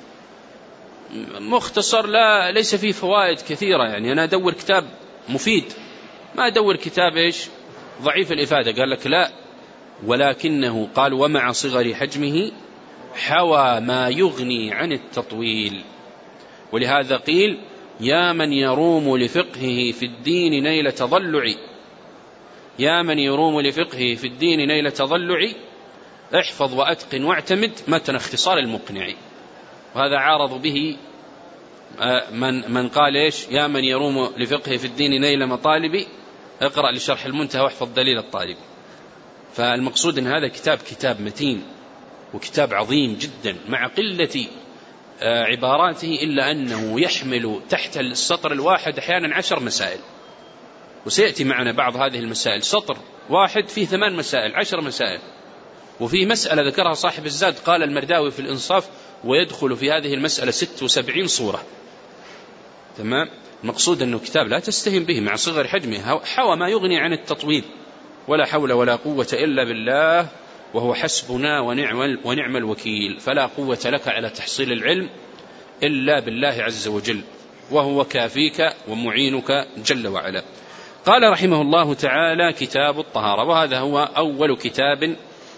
مختصر ليس فيه فوائد كثيرة، يعني أنا أدور كتاب مفيد ما أدور كتاب إيش؟ ضعيف الإفادة. قال لك لا، ولكنه قال ومع صغر حجمه حوى ما يغني عن التطويل. ولهذا قيل يا من يروم لفقهه في الدين نيل تضلع، يا من يروم لفقهه في الدين نيل تضلع، احفظ وأتقن واعتمد متن اختصار المقنع. وهذا عارض به من قال إيش؟ يا من يروم لفقهه في الدين نيل مطالب، اقرأ لشرح المنتهى واحفظ دليل الطالب. فالمقصود أن هذا كتاب متين وكتاب عظيم جدا مع قلة عباراته، إلا أنه يحمل تحت السطر الواحد أحيانا 10 مسائل، وسيأتي معنا بعض هذه المسائل. سطر واحد فيه 8 مسائل 10 مسائل. وفي مسألة ذكرها صاحب الزاد قال المرداوي في الإنصاف ويدخل في هذه المسألة 76 صورة. تمام. المقصود أنه كتاب لا تستهين به مع صغر حجمه، حوى ما يغني عن التطويل، ولا حول ولا قوة إلا بالله، وهو حسبنا ونعم الوكيل. فلا قوة لك على تحصيل العلم إلا بالله عز وجل، وهو كافيك ومعينك جل وعلا. قال رحمه الله تعالى كتاب الطهارة، وهذا هو أول كتاب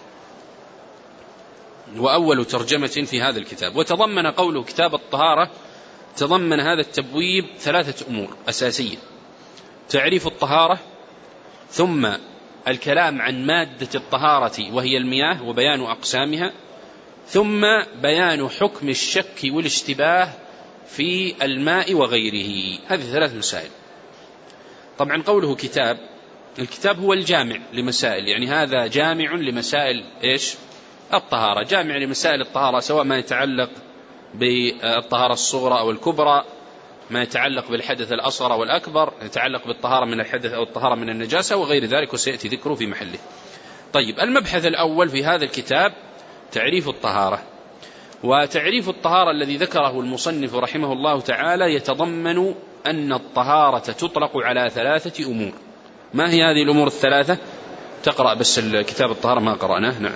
وأول ترجمة في هذا الكتاب. وتضمن قوله كتاب الطهارة، تضمن هذا التبويب 3 أمور أساسية: تعريف الطهارة، ثم الكلام عن مادة الطهارة وهي المياه وبيان أقسامها، ثم بيان حكم الشك والاشتباه في الماء وغيره. هذه 3 مسائل. طبعا قوله كتاب، الكتاب هو الجامع لمسائل، يعني هذا جامع لمسائل إيش؟ الطهارة، جامع لمسائل الطهارة، سواء ما يتعلق بالطهارة الصغرى أو الكبرى، ما يتعلق بالحدث الأصغر أو الأكبر، يتعلق بالطهارة من الحدث أو الطهارة من النجاسة وغير ذلك، وسيأتي ذكره في محله. طيب، المبحث الأول في هذا الكتاب تعريف الطهارة. وتعريف الطهارة الذي ذكره المصنف رحمه الله تعالى يتضمن أن الطهارة تطلق على 3 أمور. ما هي هذه الأمور ال3؟ تقرأ بس الكتاب الطهارة ما قرأناه. نعم.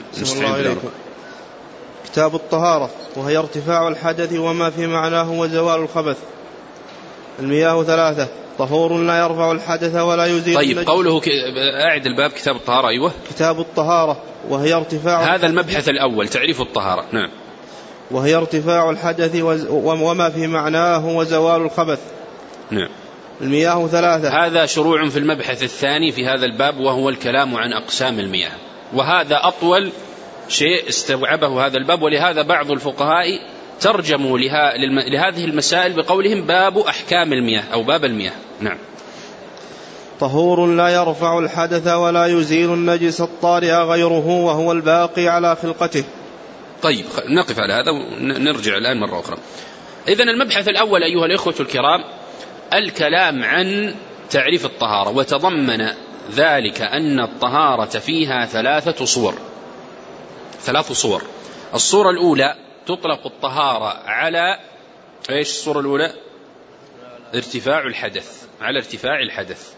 كتاب الطهارة، وهي ارتفاع الحدث وما في معناه وزوال الخبث. المياه 3: طهور لا يرفع الحدث ولا يزيل. طيب، قوله أعد الباب. كتاب الطهارة. أيوة. كتاب الطهارة وهي ارتفاع هذا المبحث الأول تعريف الطهارة. نعم. وهي ارتفاع الحدث وما في معناه وزوال الخبث. نعم. المياه 3. هذا شروع في المبحث الثاني في هذا الباب، وهو الكلام عن أقسام المياه، وهذا أطول شيء استوعبه هذا الباب. ولهذا بعض الفقهاء ترجموا لهذه المسائل بقولهم باب أحكام المياه أو باب المياه. نعم. طهور لا يرفع الحدث ولا يزيل النجس الطارئ غيره، وهو الباقي على خلقته. طيب، نقف على هذا ونرجع الآن مرة أخرى. إذن المبحث الأول أيها الإخوة الكرام الكلام عن تعريف الطهارة، وتضمن ذلك أن الطهارة فيها 3 صور. 3 صور. الصورة الأولى تطلق الطهارة على إيش؟ الصورة الأولى ارتفاع الحدث، على ارتفاع الحدث.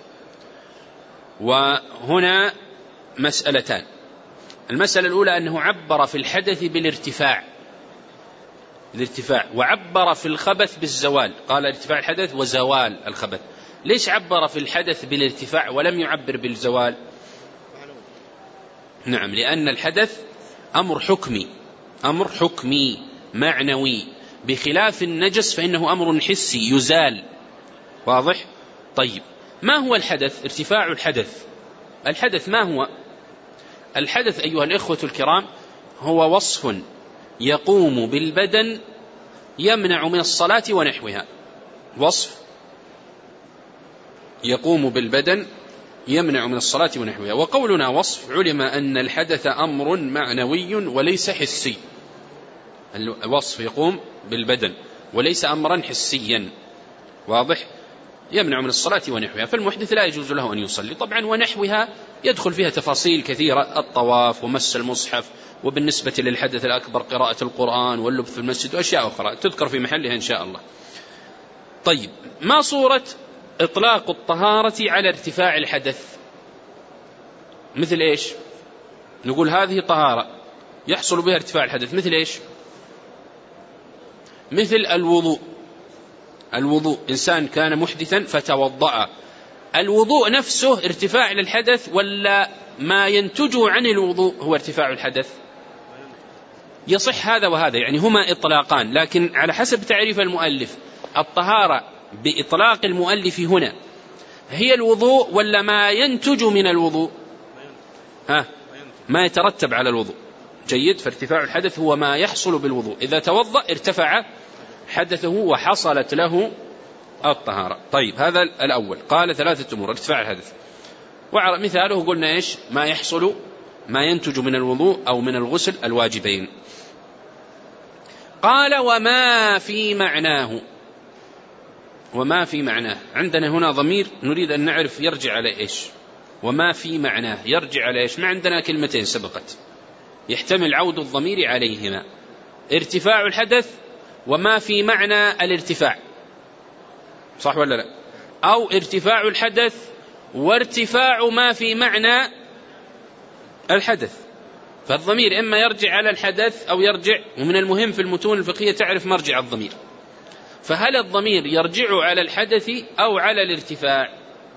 وهنا مسألتان: المسألة الأولى أنه عبر في الحدث بالارتفاع، وعبر في الخبث بالزوال، قال ارتفاع الحدث وزوال الخبث. ليش عبر في الحدث بالارتفاع ولم يعبر بالزوال؟ نعم، لأن الحدث أمر حكمي معنوي، بخلاف النجس فإنه أمر حسي يزال. واضح؟ طيب، ما هو الحدث؟ ارتفاع الحدث. الحدث ما هو؟ الحدث أيها الإخوة الكرام هو وصف يقوم بالبدن يمنع من الصلاة ونحوها. وصف يقوم بالبدن يمنع من الصلاة ونحوها. وقولنا وصف علم أن الحدث أمر معنوي وليس حسي. الوصف يقوم بالبدن وليس أمرا حسيا، واضح؟ يمنع من الصلاة ونحوها. فالمحدث لا يجوز له أن يصلي. طبعا ونحوها يدخل فيها تفاصيل كثيرة، الطواف ومس المصحف، وبالنسبة للحدث الأكبر قراءة القرآن واللبث في المسجد وأشياء أخرى تذكر في محلها إن شاء الله. طيب، ما صورة إطلاق الطهارة على ارتفاع الحدث؟ مثل إيش؟ نقول هذه طهارة يحصل بها ارتفاع الحدث. مثل إيش؟ مثل الوضوء. الوضوء إنسان كان محدثا فتوضأ، الوضوء نفسه ارتفاع للحدث ولا ما ينتج عن الوضوء هو ارتفاع الحدث؟ يصح هذا وهذا، يعني هما إطلاقان، لكن على حسب تعريف المؤلف الطهارة بإطلاق المؤلف هنا هي الوضوء ولا ما ينتج من الوضوء؟ ما يترتب على الوضوء. جيد. فارتفاع الحدث هو ما يحصل بالوضوء، إذا توضأ ارتفع حدثه وحصلت له الطهارة. طيب، هذا الأول. قال 3 أمور ارتفاع الحدث، ومثاله قلنا إيش؟ ما يحصل، ما ينتج من الوضوء أو من الغسل الواجبين. قال وما في معناه. وما في معناه، عندنا هنا ضمير نريد أن نعرف يرجع على إيش. وما في معناه يرجع على إيش؟ ما عندنا كلمتين سبقت يحتمل عود الضمير عليهما، ارتفاع الحدث وما في معنى الارتفاع، صح ولا لا؟ أو ارتفاع الحدث وارتفاع ما في معنى الحدث. فالضمير إما يرجع على الحدث أو يرجع، ومن المهم في المتون الفقهية تعرف مرجع الضمير. فهل الضمير يرجع على الحدث أو على الارتفاع؟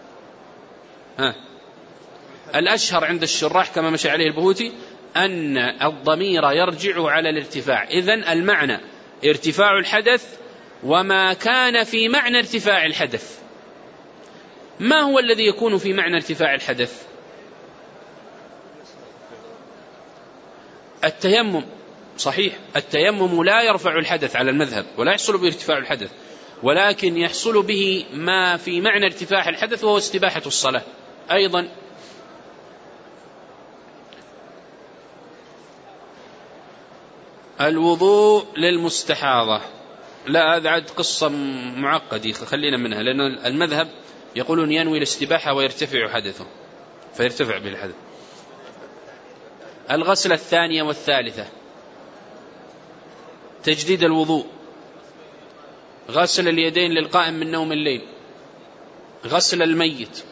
الأشهر عند الشراح كما مشى عليه البهوتي أن الضمير يرجع على الارتفاع. إذن المعنى ارتفاع الحدث وما كان في معنى ارتفاع الحدث. ما هو الذي يكون في معنى ارتفاع الحدث؟ التيمم. صحيح، التيمم لا يرفع الحدث على المذهب ولا يحصل به ارتفاع الحدث، ولكن يحصل به ما في معنى ارتفاع الحدث وهو استباحة الصلاة. أيضا الوضوء للمستحاضة، لا هذا عاد قصة معقدة خلينا منها، لأن المذهب يقولون ينوي الاستباحة ويرتفع حدثه فيرتفع بالحدث. الغسلة 2 و3، تجديد الوضوء، غسل اليدين للقائم من نوم الليل، غسل الميت،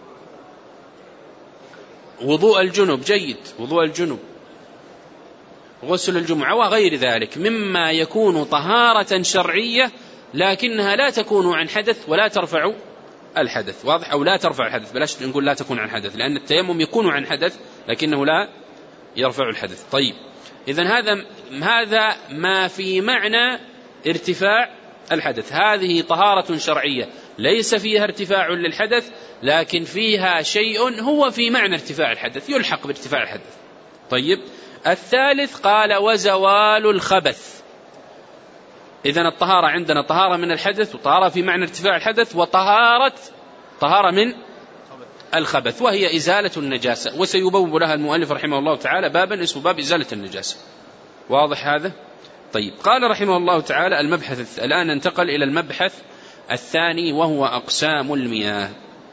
وضوء الجنب. جيد، وضوء الجنب، غسل الجمعة وغير ذلك مما يكون طهارة شرعية لكنها لا تكون عن حدث ولا ترفع الحدث. واضح؟ أو لا ترفع الحدث، بلاش نقول لا تكون عن حدث، لأن التيمم يكون عن حدث لكنه لا يرفع الحدث. طيب، إذن هذا ما في معنى ارتفاع الحدث. هذه طهارة شرعية ليس فيها ارتفاع للحدث لكن فيها شيء هو في معنى ارتفاع الحدث يلحق بارتفاع الحدث. طيب، الثالث قال وزوال الخبث. إذن الطهارة عندنا طهارة من الحدث وطهارة في معنى ارتفاع الحدث طهارة من الخبث وهي إزالة النجاسة، وسيبوب لها المؤلف رحمه الله تعالى بابا اسمه باب إزالة النجاسة. واضح هذا؟ طيب، قال رحمه الله تعالى المبحث الآن ننتقل إلى المبحث الثاني وهو أقسام المياه.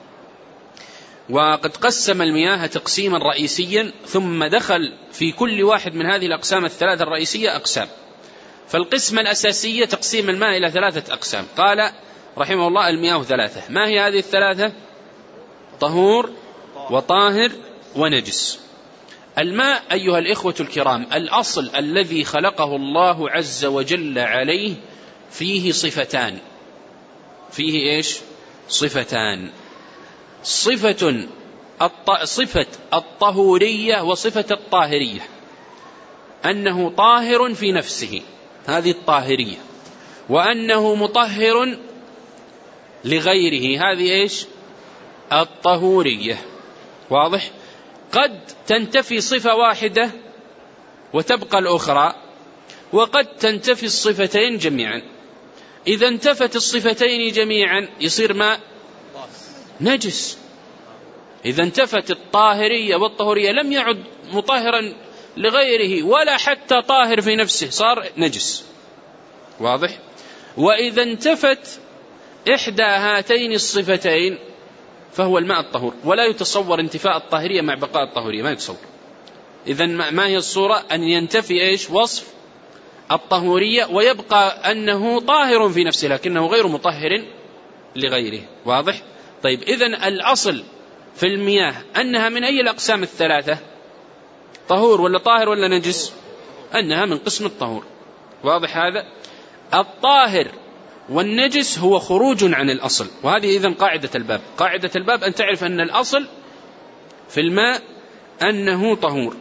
وقد قسم المياه تقسيما رئيسيا ثم دخل في كل واحد من هذه الأقسام الثلاثة الرئيسية أقسام. فالقسمة الأساسية تقسيم الماء إلى 3 أقسام. قال رحمه الله المياه 3. ما هي هذه ال3؟ طهور وطاهر ونجس. الماء أيها الإخوة الكرام الأصل الذي خلقه الله عز وجل عليه فيه صفتان. فيه إيش؟ صفتان، صفة الطهورية وصفة الطاهرية، أنه طاهر في نفسه هذه الطاهرية، وأنه مطهر لغيره هذه إيش؟ الطهورية. واضح؟ قد تنتفي صفة واحدة وتبقى الأخرى، وقد تنتفي الصفتين جميعا. إذا انتفت الصفتين جميعا يصير ماء نجس. إذا انتفت الطاهرية والطهورية لم يعد مطهرا لغيره ولا حتى طاهر في نفسه، صار نجس. واضح؟ وإذا انتفت إحدى هاتين الصفتين فهو الماء الطهور، ولا يتصور انتفاء الطاهرية مع بقاء الطهورية، ما يتصور. إذا ما هي الصورة؟ أن ينتفي وصف الطهورية ويبقى أنه طاهر في نفسه لكنه غير مطهر لغيره. واضح؟ طيب، إذن الأصل في المياه أنها من أي الأقسام الثلاثة؟ طهور ولا طاهر ولا نجس؟ أنها من قسم الطهور. واضح هذا؟ الطاهر والنجس هو خروج عن الأصل، وهذه إذن قاعدة الباب. قاعدة الباب أن تعرف أن الأصل في الماء أنه طهور.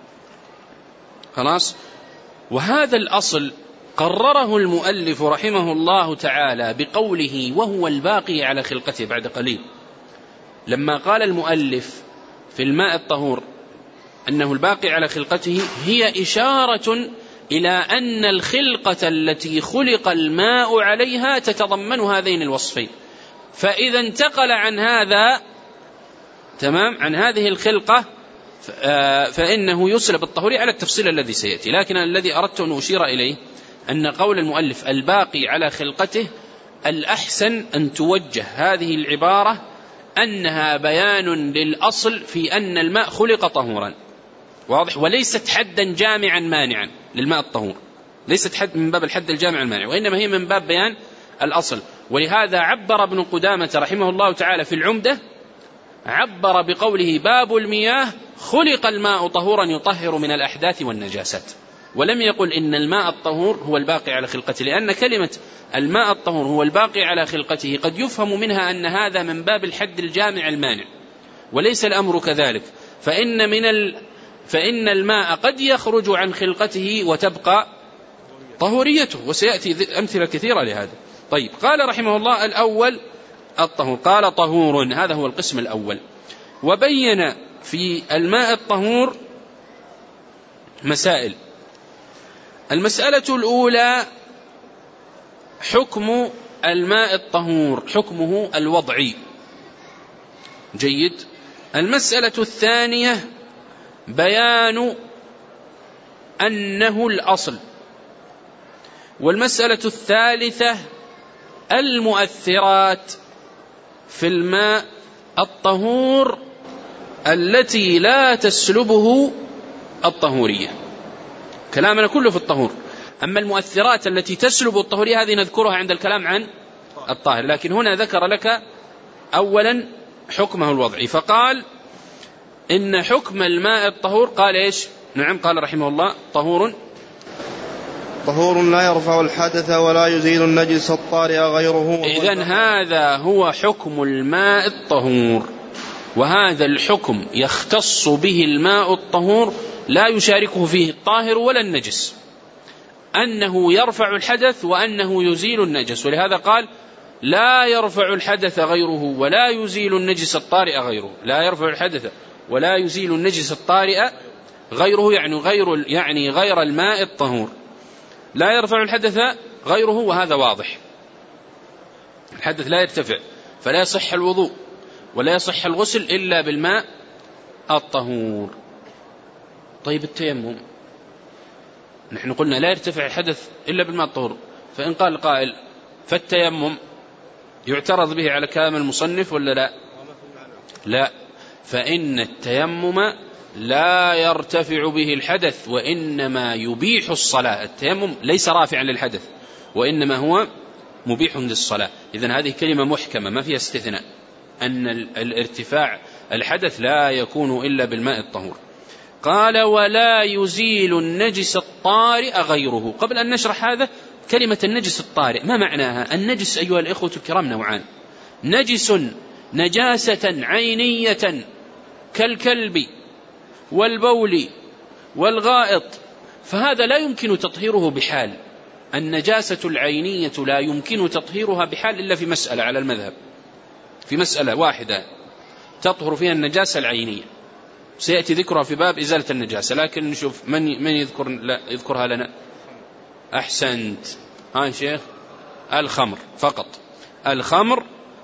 خلاص؟ وهذا الأصل قرره المؤلف رحمه الله تعالى بقوله وهو الباقي على خلقته بعد قليل. لما قال المؤلف في الماء الطهور أنه الباقي على خلقته، هي إشارة إلى أن الخلقة التي خلق الماء عليها تتضمن هذين الوصفين. فإذا انتقل عن هذا عن هذه الخلقة فإنه يسلب الطهوري على التفصيل الذي سيأتي. لكن الذي أردت أن أشير إليه أن قول المؤلف الباقي على خلقته الأحسن أن توجه هذه العبارة أنها بيان للأصل في أن الماء خلق طهورا. واضح؟ وليست حدا جامعا مانعا للماء الطهور، ليست حد من باب الحد الجامع المانع، وإنما هي من باب بيان الأصل. ولهذا عبر ابن قدامة رحمه الله تعالى في العمدة، عبر بقوله باب المياه خلق الماء طهورا يطهر من الأحداث والنجاسات، ولم يقل إن الماء الطهور هو الباقي على خلقته، لأن كلمة الماء الطهور هو الباقي على خلقته قد يفهم منها أن هذا من باب الحد الجامع المانع، وليس الأمر كذلك. فإن الماء قد يخرج عن خلقته وتبقى طهوريته، وسيأتي أمثلة كثيرة لهذا. طيب، قال رحمه الله الأول الطهور، قال طهور، هذا هو القسم الأول. وبين في الماء الطهور مسائل. المسألة الأولى حكم الماء الطهور، حكمه الوضعي. جيد. المسألة الثانية بيان أنه الأصل. والمسألة الثالثة المؤثرات في الماء الطهور التي لا تسلبه الطهورية. كلامنا كله في الطهور، أما المؤثرات التي تسلب الطهورية هذه نذكرها عند الكلام عن الطاهر، لكن هنا ذكر لك أولا حكمه الوضعي. فقال إن حكم الماء الطهور قال إيش؟ نعم، قال رحمه الله طهور لا يرفع الحدث ولا يزيل النجس الطارئ غيره. إذن هذا هو حكم الماء الطهور، وهذا الحكم يختص به الماء الطهور، لا يشاركه فيه الطاهر ولا النجس، أنه يرفع الحدث وأنه يزيل النجس. ولهذا قال لا يرفع الحدث غيره ولا يزيل النجس الطارئ غيره. لا يرفع الحدث ولا يزيل النجس الطارئ غيره، يعني غير الماء الطهور. لا يرفع الحدث غيره، وهذا واضح. الحدث لا يرتفع، فلا يصح الوضوء ولا يصح الغسل إلا بالماء الطهور. طيب، التيمم نحن قلنا لا يرتفع الحدث إلا بالماء الطهور، فإن قال قائل فالتيمم يعترض به على كلام المصنف ولا لا؟ لا، فإن التيمم لا يرتفع به الحدث وإنما يبيح الصلاة. التيمم ليس رافعا للحدث وإنما هو مبيح للصلاة. إذن هذه كلمة محكمة ما فيها استثناء، أن الارتفاع الحدث لا يكون إلا بالماء الطهور. قال ولا يزيل النجس الطارئ غيره. قبل أن نشرح هذا، كلمة النجس الطارئ ما معناها؟ النجس أيها الإخوة الكرام نوعان: نجس نجاسة عينية كالكلب والبول والغائط، فهذا لا يمكن تطهيره بحال. النجاسة العينية لا يمكن تطهيرها بحال إلا في مسألة على المذهب، في مسألة واحدة تطهر فيها النجاسة العينية، سيأتي ذكرها في باب إزالة النجاسة. لكن نشوف من يذكرها لنا. أحسنت، شيخ. الخمر فقط. الخمر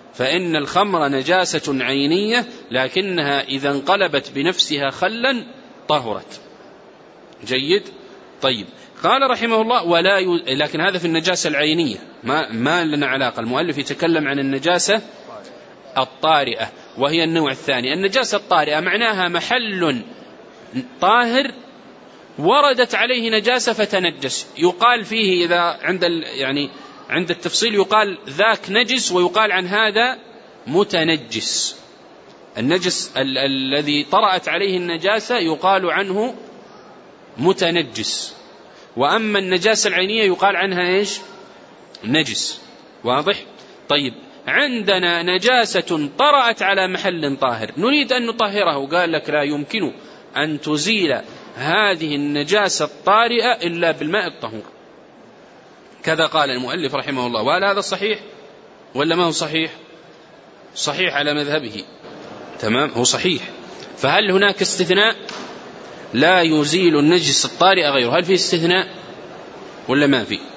فإن الخمر نجاسة عينية لكنها إذا انقلبت بنفسها خلا طهرت. جيد. طيب قال رحمه الله لكن هذا في النجاسة العينية، ما لنا علاقة. المؤلف يتكلم عن النجاسة الطارئة وهي النوع الثاني. النجاسة الطارئة معناها محل طاهر وردت عليه نجاسة فتنجس، يقال فيه إذا عند التفصيل يقال ذاك نجس، ويقال عن هذا متنجس. النجس الذي طرأت عليه النجاسة يقال عنه متنجس، وأما النجاسة العينية يقال عنها إيش؟ نجس. واضح؟ طيب عندنا نجاسة طرأت على محل طاهر نريد أن نطهره، قال لك لا يمكن أن تزيل هذه النجاسة الطارئة إلا بالماء الطهور. كذا قال المؤلف رحمه الله. وهل هذا صحيح ولا ما هو صحيح؟ صحيح على مذهبه. تمام، هو صحيح. فهل هناك استثناء؟ لا يزيل النجس الطارئ غيره. هل في استثناء ولا ما في؟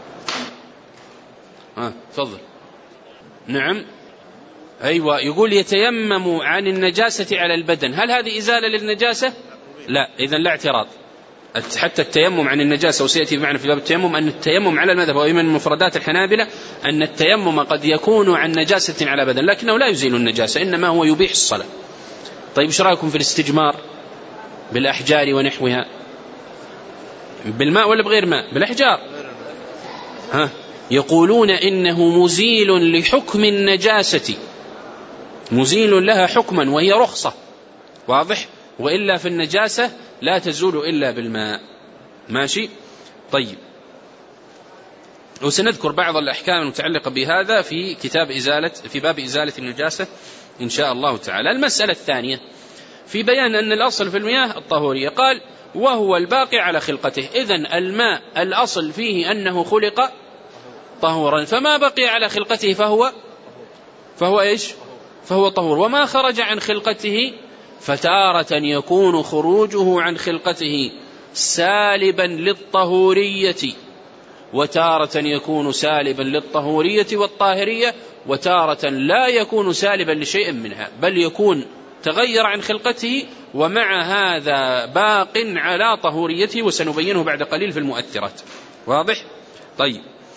تفضل. نعم أيوة، يقول يتيمم عن النجاسة على البدن، هل هذه إزالة للنجاسة؟ لا، إذن لا اعتراض. حتى التيمم عن النجاسة، وسيأتي معنا في باب التيمم أن التيمم على المذهب وهي من مفردات الحنابلة أن التيمم قد يكون عن نجاسة على بدن لكنه لا يزيل النجاسة، إنما هو يبيح الصلاة. طيب ايش رأيكم في الاستجمار بالأحجار ونحوها؟ بالماء ولا بغير ماء؟ بالأحجار. يقولون إنه مزيل لحكم النجاسة، مزيل لها حكما وهي رخصة. واضح؟ وإلا في النجاسة لا تزول إلا بالماء. ماشي؟ طيب، وسنذكر بعض الأحكام المتعلقة بهذا في باب إزالة النجاسة إن شاء الله تعالى. المسألة الثانية في بيان أن الأصل في المياه الطهورية، قال وهو الباقي على خلقته. إذن الماء الأصل فيه أنه خلق طهورا، فما بقي على خلقته فهو إيش؟ فهو طهور. وما خرج عن خلقته فتارة يكون خروجه عن خلقته سالبا للطهورية، وتارة يكون سالبا للطهورية والطاهرية، وتارة لا يكون سالبا لشيء منها، بل يكون تغير عن خلقته ومع هذا باق على طهوريته، وسنبينه بعد قليل في المؤثرات. واضح؟ طيب،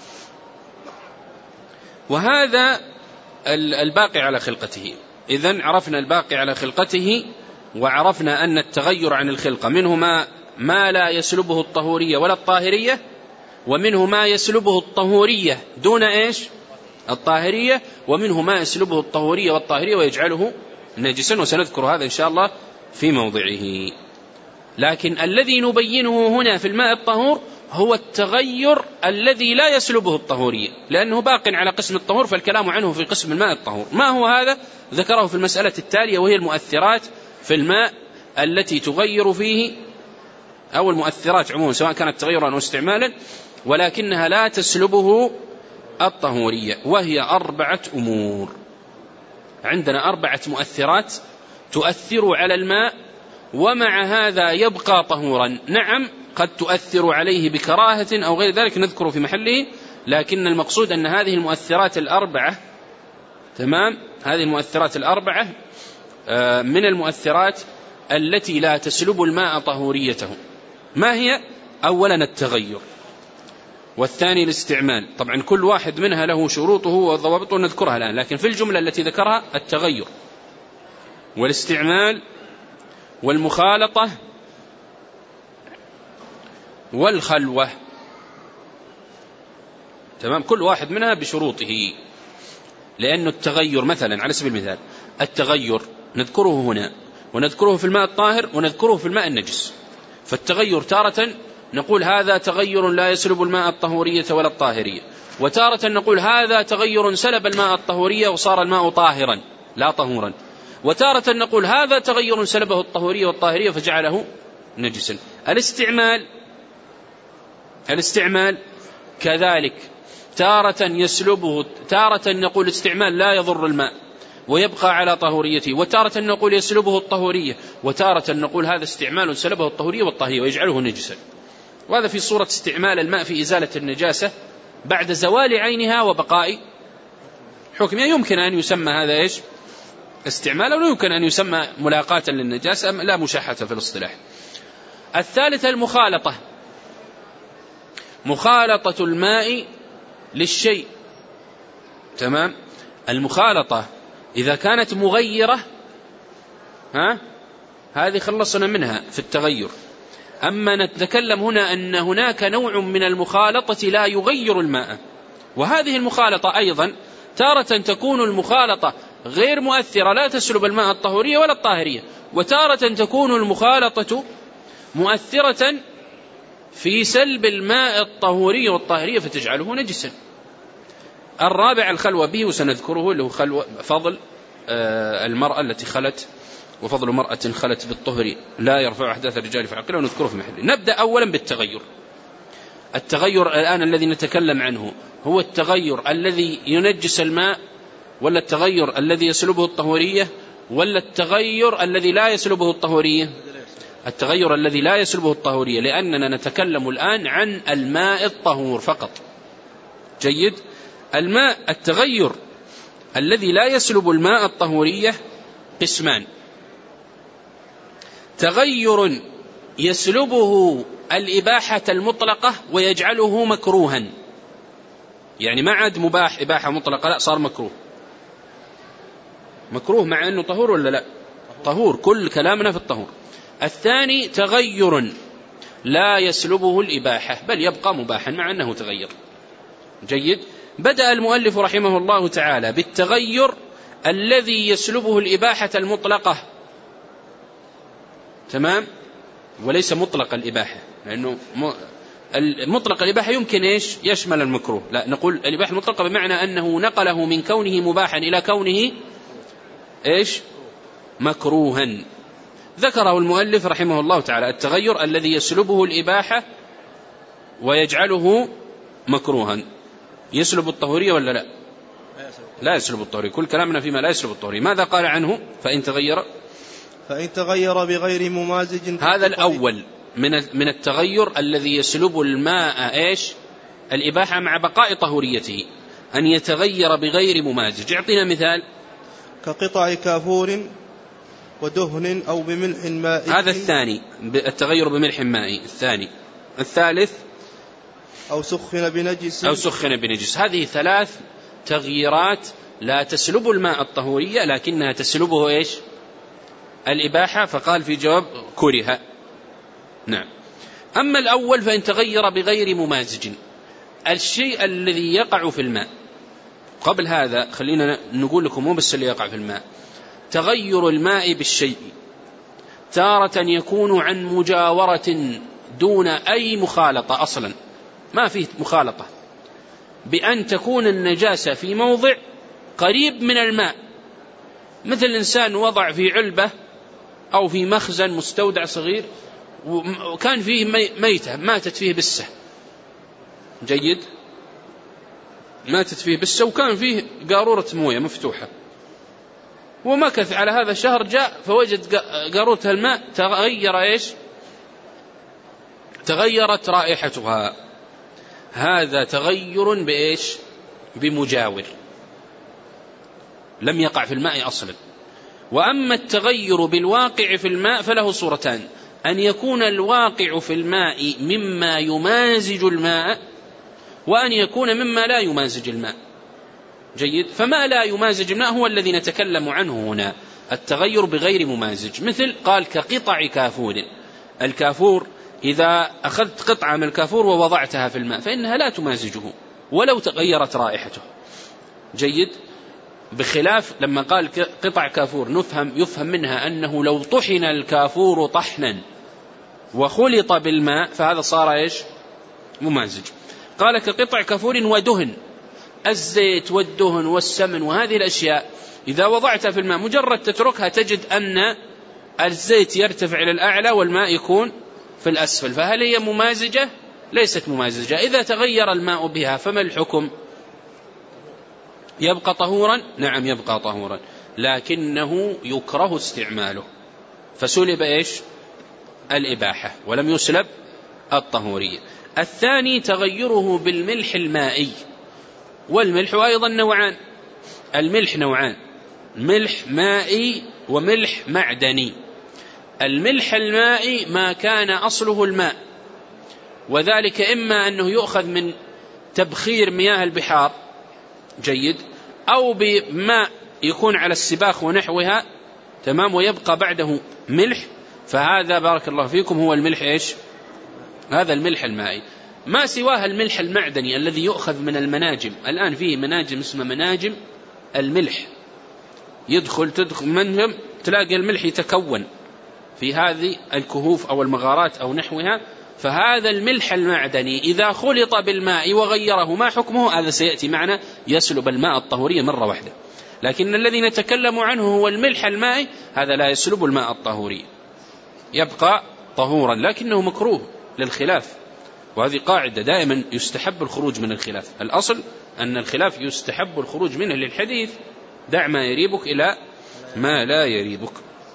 وهذا الباقي على خلقته. إذن عرفنا الباقي على خلقته، وعرفنا أن التغير عن الخلقة منه ما لا يسلبه الطهورية ولا الطاهرية، ومنه ما يسلبه الطهورية دون إيش؟ الطاهرية، ومنه ما يسلبه الطهورية والطاهرية ويجعله نجسا، وسنذكر هذا إن شاء الله في موضعه. لكن الذي نبينه هنا في الماء الطهور هو التغير الذي لا يسلبه الطهورية، لأنه باق على قسم الطهور، فالكلام عنه في قسم الماء الطهور. ما هو هذا؟ ذكره في المسألة التالية، وهي المؤثرات في الماء التي تغير فيه، أو المؤثرات عموما سواء كانت تغيرا أو استعمالا، ولكنها لا تسلبه الطهورية، وهي 4 أمور. عندنا 4 مؤثرات تؤثر على الماء ومع هذا يبقى طهورا. نعم، قد تؤثر عليه بكراهة أو غير ذلك نذكر في محله، لكن المقصود أن هذه المؤثرات الأربعة، تمام، هذه المؤثرات الأربعة من المؤثرات التي لا تسلب الماء طهوريته. ما هي؟ أولا التغير، والثاني الاستعمال. طبعا كل واحد منها له شروطه وضوابطه نذكرها الآن، لكن في الجملة التي ذكرها التغير والاستعمال والمخالطة والخلوة. تمام، كل واحد منها بشروطه. لأن التغير مثلا على سبيل المثال، التغير نذكره هنا ونذكره في الماء الطاهر ونذكره في الماء النجس. فالتغير تارة نقول هذا تغير لا يسلب الماء الطهورية ولا الطاهرية، وتارة نقول هذا تغير سلب الماء الطهورية وصار الماء طاهرا لا طهورا، وتارة نقول هذا تغير سلبه الطهورية والطاهرية فجعله نجسا. الاستعمال كذلك تارة يسلبه، تارة نقول استعمال لا يضر الماء ويبقى على طهوريته، وتارة نقول يسلبه الطهورية، وتارة نقول هذا استعمال سلبه الطهورية والطاهرية ويجعله نجسا. وهذا في صورة استعمال الماء في إزالة النجاسة بعد زوال عينها وبقاء حكمها يمكن أن يسمى هذا إيش؟ استعمالا، ولا يمكن أن يسمى ملاقاة للنجاسة، لا مشاحة في الاصطلاح. الثالثة المخالطة، مخالطة الماء للشيء. تمام. المخالطة إذا كانت مغيرة هذه خلصنا منها في التغير. أما نتكلم هنا أن هناك نوع من المخالطة لا يغير الماء، وهذه المخالطة أيضا تارة تكون المخالطة غير مؤثرة لا تسلب الماء الطهورية ولا الطاهرية، وتارة تكون المخالطة مؤثرة في سلب الماء الطهوري والطاهرية فتجعله نجسا. الرابع الخلوة به، وسنذكره، اللي هو فضل المرأة التي خلت، وفضل مرأة خلت بالطهر لا يرفع أحداث الرجال في عقله، ونذكره في محله. نبدأ أولا بالتغير. التغير الآن الذي نتكلم عنه هو التغير الذي ينجس الماء، ولا التغير الذي يسلبه الطهورية، ولا التغير الذي لا يسلبه الطهورية؟ التغير الذي لا يسلبه الطهورية، لأننا نتكلم الآن عن الماء الطهور فقط. جيد. الماء التغير الذي لا يسلب الماء الطهورية قسمان: تغير يسلبه الإباحة المطلقة ويجعله مكروها، يعني ما عاد مباح إباحة مطلقة، لا صار مكروه. مكروه مع أنه طهور ولا لا؟ طهور، كل كلامنا في الطهور. الثاني تغير لا يسلبه الإباحة بل يبقى مباحا مع أنه تغير. جيد. بدأ المؤلف رحمه الله تعالى بالتغير الذي يسلبه الإباحة المطلقة. تمام. وليس مطلق الإباحة، لأنه مطلق الإباحة يمكن إيش؟ يشمل المكروه. لا، نقول الإباحة المطلقة بمعنى أنه نقله من كونه مباحا إلى كونه إيش؟ مكروها. ذكره المؤلف رحمه الله تعالى التغير الذي يسلبه الإباحة ويجعله مكروها. يسلب الطهورية ولا لا؟ لا يسلب الطهورية. كل كلامنا فيما لا يسلب الطهورية. ماذا قال عنه؟ فإن تغير بغير ممازج. هذا الأول من التغير الذي يسلب الماء إيش؟ الإباحة مع بقاء طهوريته، أن يتغير بغير ممازج. اعطينا مثال. كقطع كافور ودهن أو بملح ماء. هذا الثاني، التغير بملح ماء. الثاني. الثالث أو سخن بنجس. هذه ثلاث تغييرات لا تسلب الماء الطهورية لكنها تسلبه إيش؟ الإباحة. فقال في جواب كره. نعم. أما الأول فإن تغير بغير ممازج، الشيء الذي يقع في الماء. قبل هذا خلينا نقول لكم مو بس اللي يقع في الماء، تغير الماء بالشيء تارة يكون عن مجاورة دون أي مخالطة، أصلا ما فيه مخالطة، بأن تكون النجاسة في موضع قريب من الماء، مثل إنسان وضع في علبة أو في مخزن مستودع صغير وكان فيه ميتة ماتت فيه بسة. جيد. ماتت فيه بسة وكان فيه قارورة موية مفتوحة، ومكث على هذا الشهر، جاء فوجد قارورة الماء تغير إيش؟ تغيرت رائحتها. هذا تغير بإيش؟ بمجاور، لم يقع في الماء أصلا. وأما التغير بالواقع في الماء فله صورتان: أن يكون الواقع في الماء مما يمازج الماء، وأن يكون مما لا يمازج الماء. جيد. فما لا يمازج الماء هو الذي نتكلم عنه هنا، التغير بغير ممازج. مثل قال كقطع كافور. الكافور إذا أخذت قطعة من الكافور ووضعتها في الماء فإنها لا تمازجه ولو تغيرت رائحته. جيد. بخلاف لما قال قطع كافور يفهم منها أنه لو طحن الكافور طحنا وخلط بالماء فهذا صار إيش؟ ممازج. قال كقطع كافور ودهن، الزيت والدهن والسمن وهذه الأشياء إذا وضعتها في الماء مجرد تتركها تجد أن الزيت يرتفع إلى الأعلى والماء يكون في الأسفل، فهل هي ممازجة؟ ليست ممازجة. إذا تغير الماء بها فما الحكم؟ يبقى طهورا؟ نعم يبقى طهورا، لكنه يكره استعماله، فسلب إيش؟ الإباحة ولم يسلب الطهورية. الثاني تغيره بالملح المائي، والملح أيضا نوعان: الملح نوعان: ملح مائي وملح معدني. الملح المائي ما كان أصله الماء، وذلك إما أنه يؤخذ من تبخير مياه البحار، جيد، أو بماء يكون على السباخ ونحوها، تمام، ويبقى بعده ملح، فهذا بارك الله فيكم هو الملح إيش؟ هذا الملح المائي. ما سواه الملح المعدني الذي يؤخذ من المناجم. الآن فيه مناجم اسمها مناجم الملح، تدخل منهم تلاقي الملح يتكون في هذه الكهوف أو المغارات أو نحوها. فهذا الملح المعدني إذا خلط بالماء وغيره ما حكمه؟ هذا سيأتي معنا، يسلب الماء الطهوري مرة واحدة. لكن الذي نتكلم عنه هو الملح المائي، هذا لا يسلب الماء الطهوري، يبقى طهورا، لكنه مكروه للخلاف. وهذه قاعدة دائما يستحب الخروج من الخلاف. الأصل أن الخلاف يستحب الخروج منه للحديث: دع ما يريبك إلى ما لا يريبك.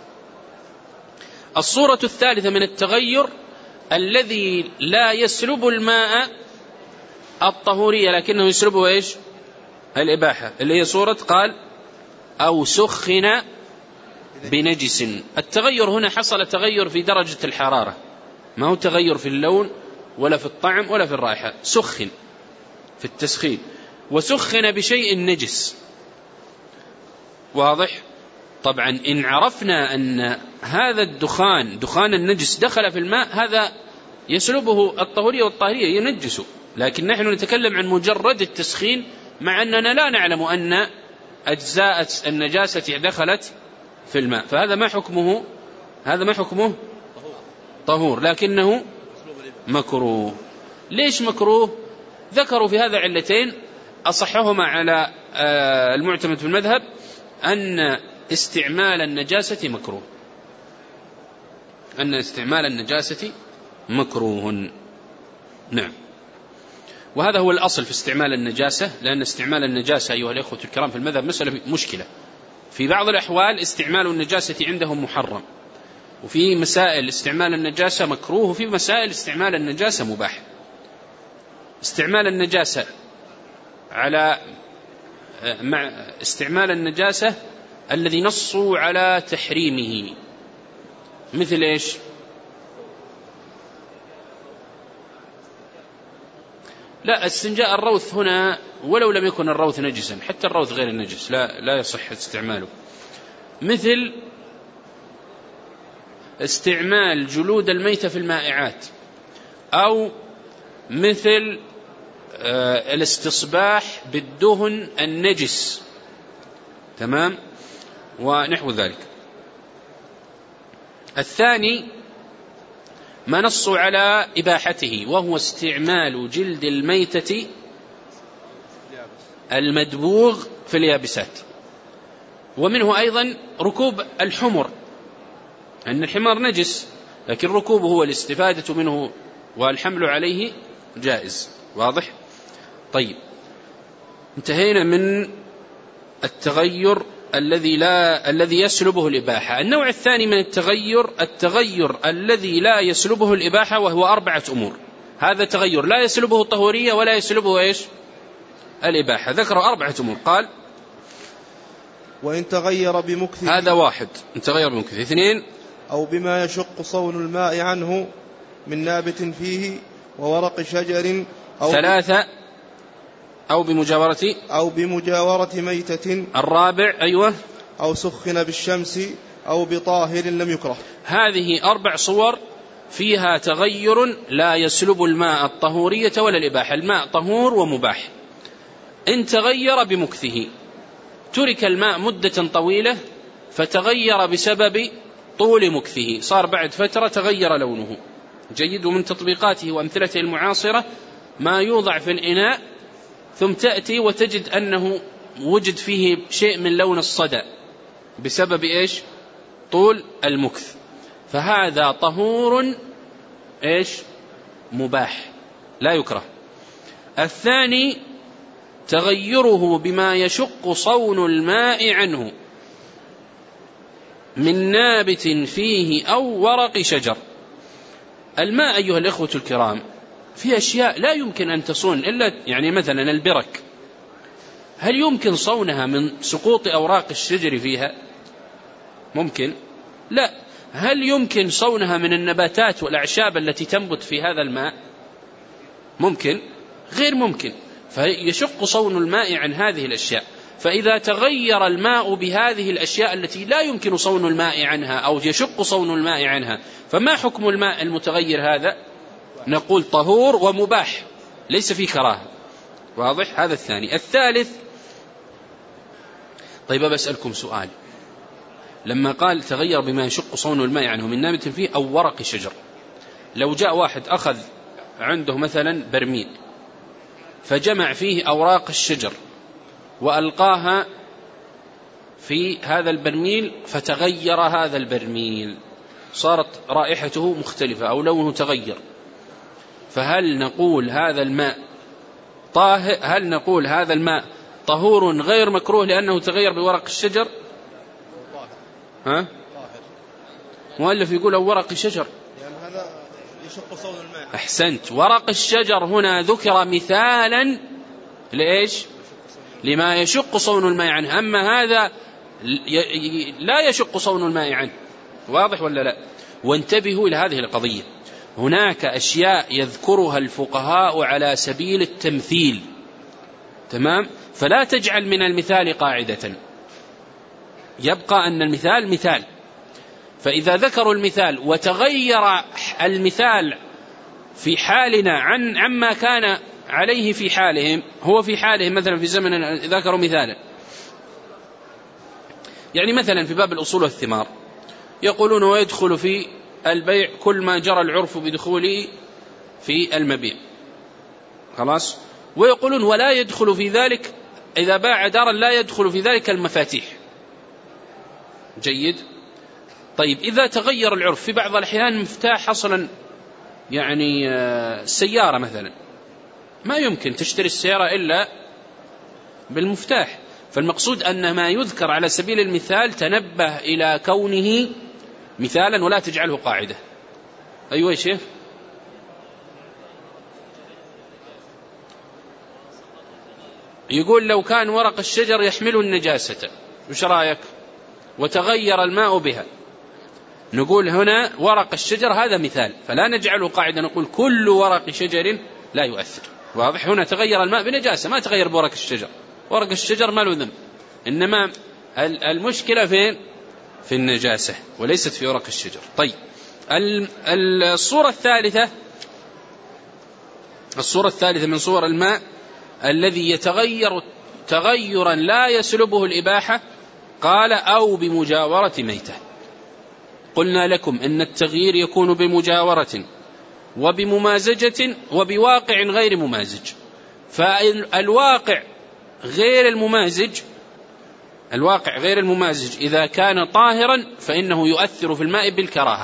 الصورة الثالثة من التغير الذي لا يسلب الماء الطهورية لكنه يسلبه إيش؟ الإباحة، اللي هي صورة قال أو سخن بنجس. التغير هنا حصل تغير في درجة الحرارة، ما هو تغير في اللون ولا في الطعم ولا في الرائحة، سخن في التسخين، وسخن بشيء نجس. واضح؟ طبعا إن عرفنا أن هذا الدخان، دخان النجس، دخل في الماء، هذا يسلبه الطهورية والطاهرية، ينجسه. لكن نحن نتكلم عن مجرد التسخين، مع أننا لا نعلم أن أجزاء النجاسة دخلت في الماء، فهذا ما حكمه؟ هذا ما حكمه؟ طهور، لكنه مكروه. ليش مكروه؟ ذكروا في هذا علتين، أصحهما على المعتمد في المذهب أن استعمال النجاسة مكروه، أن استعمال النجاسة مكروه. نعم، وهذا هو الأصل في استعمال النجاسة، لأن استعمال النجاسة أيها الأخوة الكرام في المذهب مسألة مشكلة. في بعض الأحوال استعمال النجاسة عندهم محرم، وفي مسائل استعمال النجاسة مكروه، وفي مسائل استعمال النجاسة مباح. استعمال النجاسة على مع استعمال النجاسة الذي نصوا على تحريمه، مثل إيش؟ لا، استنجاء الروث هنا ولو لم يكن الروث نجسا، حتى الروث غير النجس لا يصح استعماله. مثل استعمال جلود الميتة في المائعات، أو مثل الاستصباح بالدهن النجس، تمام، ونحو ذلك. الثاني ما نصوا على إباحته، وهو استعمال جلد الميتة المدبوغ في اليابسات. ومنه أيضا ركوب الحمر، أن الحمار نجس لكن ركوبه هو الاستفادة منه والحمل عليه جائز. واضح؟ طيب، انتهينا من التغير الذي يسلبه الإباحة. النوع الثاني من التغير الذي لا يسلبه الإباحة، وهو 4 أمور. هذا تغير لا يسلبه الطهورية ولا يسلبه إيش؟ الإباحة. ذكروا 4 أمور، قال: وإن تغير بمكثه، هذا 1، إن تغير بمكثه. 2، أو بما يشق صون الماء عنه من نابت فيه وورق شجر، أو 3، أو بمجاورة ميتة. 4، أيوة، أو سخن بالشمس أو بطاهر لم يكره. هذه 4 صور فيها تغير لا يسلب الماء الطهورية ولا الإباحة. الماء طهور ومباح. إن تغير بمكثه، ترك الماء مدة طويلة فتغير بسبب طول مكثه، صار بعد فترة تغير لونه، جيد. ومن تطبيقاته وأمثلته المعاصرة ما يوضع في الإناء ثم تأتي وتجد أنه وجد فيه شيء من لون الصدى بسبب إيش؟ طول المكث. فهذا طهور إيش؟ مباح، لا يكره. الثاني تغيره بما يشق صون الماء عنه من نابت فيه أو ورق شجر. الماء أيها الإخوة الكرام في أشياء لا يمكن أن تصون إلا، يعني مثلا البرك، هل يمكن صونها من سقوط أوراق الشجر فيها؟ ممكن؟ لا. هل يمكن صونها من النباتات والأعشاب التي تنبت في هذا الماء؟ ممكن؟ غير ممكن. فيشق صون الماء عن هذه الأشياء. فإذا تغير الماء بهذه الأشياء التي لا يمكن صون الماء عنها أو يشق صون الماء عنها، فما حكم الماء المتغير هذا؟ نقول طهور ومباح، ليس فيه كراهة. واضح؟ هذا الثاني. الثالث، طيب بسألكم سؤال، لما قال تغير بما يشق صون الماء عنه من نابت فيه أو ورق شجر، لو جاء واحد أخذ عنده مثلا برميل فجمع فيه أوراق الشجر وألقاها في هذا البرميل فتغير هذا البرميل، صارت رائحته مختلفة أو لونه تغير، فهل نقول هذا الماء طاهر؟ هل نقول هذا الماء طهور غير مكروه لأنه تغير بورق الشجر؟ ها؟ مؤلف يقول أو ورق الشجر، يعني هذا يشق صون الماء. أحسنت. ورق الشجر هنا ذكر مثالا لإيش؟ لما يشق صون الماء عنه، أما هذا لا يشق صون الماء عنه. واضح ولا لا؟ وانتبهوا إلى هذه القضية، هناك أشياء يذكرها الفقهاء على سبيل التمثيل، تمام؟ فلا تجعل من المثال قاعدة، يبقى أن المثال مثال. فإذا ذكروا المثال وتغير المثال في حالنا عما كان عليه في حالهم، هو في حالهم مثلا في زمن ذكروا مثالا، يعني مثلا في باب الأصول والثمار يقولون ويدخل في البيع كل ما جرى العرف بدخوله في المبيع، خلاص، ويقولون ولا يدخل في ذلك إذا باع دارا لا يدخل في ذلك المفاتيح. جيد. طيب إذا تغير العرف في بعض الأحيان مفتاح أصلا، يعني سيارة مثلا ما يمكن تشتري السيارة إلا بالمفتاح، فالمقصود أن ما يذكر على سبيل المثال تنبه إلى كونه مثالا ولا تجعله قاعدة. أيوة يا شيخ. يقول لو كان ورق الشجر يحمل النجاسة وش رأيك؟ وتغير الماء بها، نقول هنا ورق الشجر هذا مثال فلا نجعله قاعدة، نقول كل ورق شجر لا يؤثر. واضح؟ هنا تغير الماء بنجاسة، ما تغير بورق الشجر، ورق الشجر ما له ذنب، إنما المشكلة فين؟ في النجاسة وليست في ورق الشجر. طيب الصورة الثالثة من صور الماء الذي يتغير تغيرا لا يسلبه الإباحة، قال أو بمجاورة ميتة. قلنا لكم إن التغيير يكون بمجاورة وبممازجة وبواقع غير ممازج. فالواقع غير الممازج إذا كان طاهرا فإنه يؤثر في الماء بالكراهة،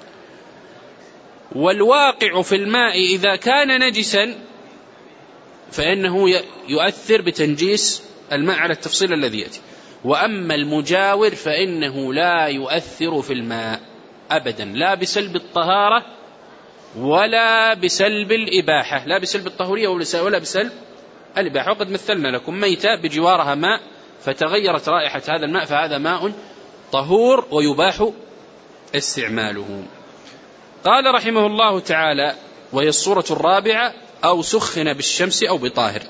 والواقع في الماء إذا كان نجسا فإنه يؤثر بتنجيس الماء على التفصيل الذي يأتي. وأما المجاور فإنه لا يؤثر في الماء أبدا، لا بسلب الطهارة ولا بسلب الإباحة، لا بسلب الطهورية ولا بسلب الإباحة. وقد مثلنا لكم ميتة بجوارها ماء فتغيرت رائحة هذا الماء فهذا ماء طهور ويباح استعماله. قال رحمه الله تعالى: وهي الصورة الرابعة: أو سخن بالشمس أو بطاهر.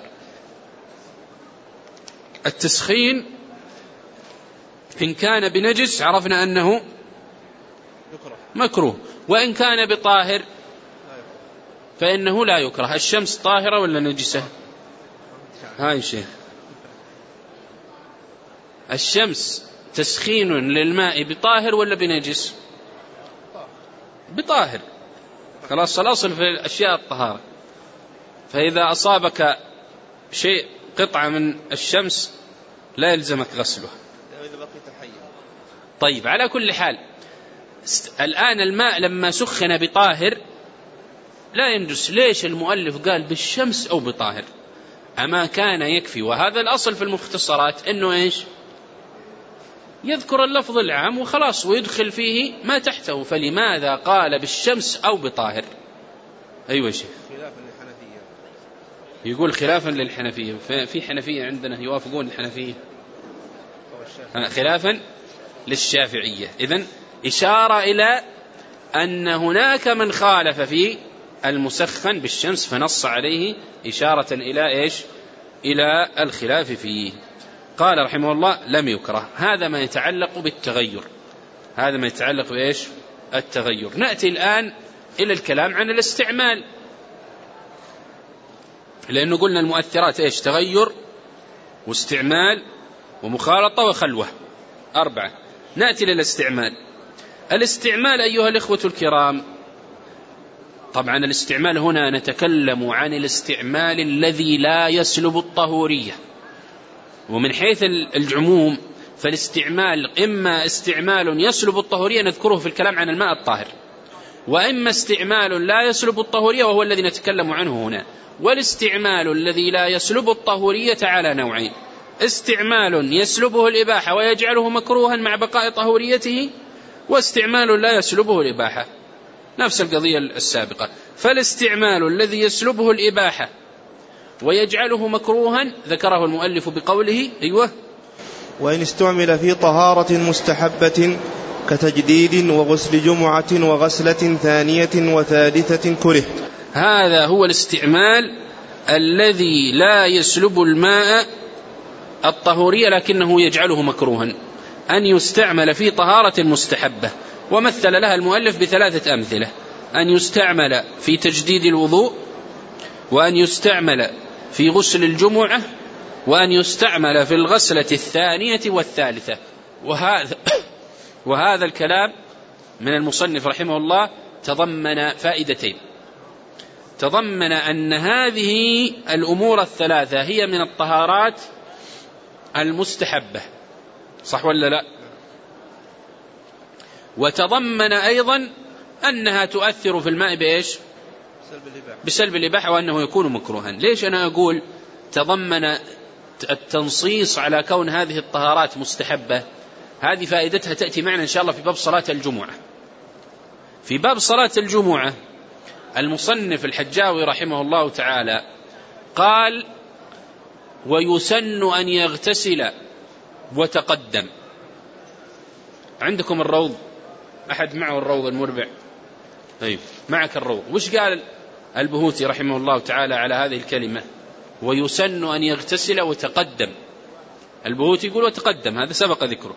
التسخين إن كان بنجس عرفنا أنه مكروه، وإن كان بطاهر فإنه لا يكره. الشمس طاهرة ولا نجسة؟ هاي شيء. الشمس تسخين للماء بطاهر ولا بنجس؟ بطاهر. خلاص، الأصل في الأشياء الطهارة. فإذا أصابك شيء قطعة من الشمس لا يلزمك غسله. طيب، على كل حال الآن الماء لما سخن بطاهر لا ينجس. ليش المؤلف قال بالشمس أو بطاهر؟ أما كان يكفي، وهذا الأصل في المختصرات أنه إيش؟ يذكر اللفظ العام وخلاص ويدخل فيه ما تحته. فلماذا قال بالشمس أو بطاهر؟ أيوة شيخ. يقول خلافا للحنفية. في حنفية عندنا يوافقون الحنفية خلافا للشافعية. إذن إشارة إلى أن هناك من خالف في المسخن بالشمس فنص عليه إشارة إلى إيش؟ إلى الخلاف فيه. قال رحمه الله لم يكره. هذا ما يتعلق بالتغير، هذا ما يتعلق بإيش؟ التغير. نأتي الآن إلى الكلام عن الاستعمال، لأنه قلنا المؤثرات إيش؟ تغير واستعمال ومخالطة وخلوة، 4. نأتي للاستعمال. الاستعمال أيها الإخوة الكرام، طبعا الاستعمال هنا نتكلم عن الاستعمال الذي لا يسلب الطهورية، ومن حيث العموم فالاستعمال إما استعمال يسلب الطهورية نذكره في الكلام عن الماء الطاهر، وإما استعمال لا يسلب الطهورية وهو الذي نتكلم عنه هنا. والاستعمال الذي لا يسلب الطهورية على نوعين: استعمال يسلبه الإباحة ويجعله مكروها مع بقاء طهوريته، واستعمال لا يسلبه الإباحة، نفس القضية السابقة. فالاستعمال الذي يسلبه الإباحة ويجعله مكروها ذكره المؤلف بقوله أيوه: وإن استعمل في طهارة مستحبة كتجديد وغسل جمعة وغسلة ثانية وثالثة كره. هذا هو الاستعمال الذي لا يسلب الماء الطهورية لكنه يجعله مكروها، أن يستعمل في طهارة مستحبة. ومثل لها المؤلف ب3 أمثلة: أن يستعمل في تجديد الوضوء، وأن يستعمل في غسل الجمعة، وأن يستعمل في الغسلة الثانية والثالثة. وهذا الكلام من المصنف رحمه الله تضمن فائدتين: تضمن أن هذه الأمور الثلاثة هي من الطهارات المستحبة، صح ولا لا؟ وتضمن أيضا أنها تؤثر في الماء بإيش؟ بسلب الإباحة، وأنه يكون مكروها. ليش أنا أقول تضمن التنصيص على كون هذه الطهارات مستحبة؟ هذه فائدتها تأتي معنا إن شاء الله في باب صلاة الجمعة. في باب صلاة الجمعة المصنف الحجاوي رحمه الله تعالى قال: ويسن أن يغتسل وتقدم. عندكم الروض؟ أحد معه الروض المربع؟ طيب معك الروض. وش قال البهوتي رحمه الله تعالى على هذه الكلمة ويسن أن يغتسل وتقدم؟ البهوتي يقول وتقدم، هذا سبق ذكره.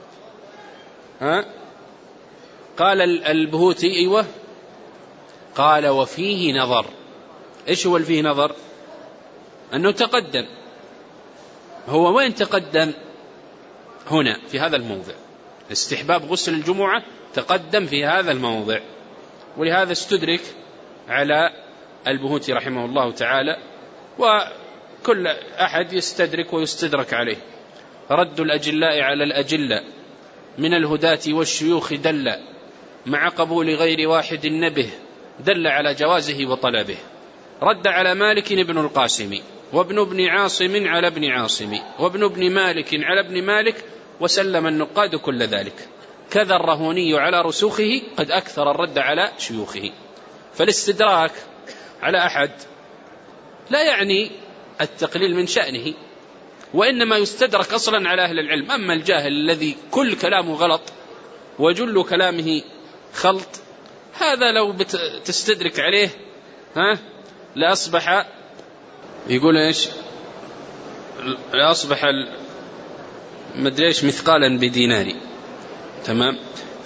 قال البهوتي أيوة، قال وفيه نظر. إيش هو فيه نظر؟ أنه تقدم. هو وين تقدم؟ هنا في هذا الموضع، استحباب غسل الجمعة تقدم في هذا الموضع، ولهذا استدرك على البهوتي رحمه الله تعالى، وكل أحد يستدرك ويستدرك عليه. رد الأجلاء على الأجلة من الهداة والشيوخ دل، مع قبول غير واحد نبه، دل على جوازه وطلبه. رد على مالك بن القاسم، وابن ابن عاصم على ابن عاصم، وابن ابن مالك على ابن مالك، وسلم النقاد كل ذلك. كذا الرهوني على رسوخه، قد أكثر الرد على شيوخه. فالاستدراك على أحد لا يعني التقليل من شأنه، وإنما يستدرك أصلا على أهل العلم. أما الجاهل الذي كل كلامه غلط وجل كلامه خلط، هذا لو تستدرك عليه لأصبح يقول إيش؟ لأصبح مدريش مثقالا بدينار. تمام؟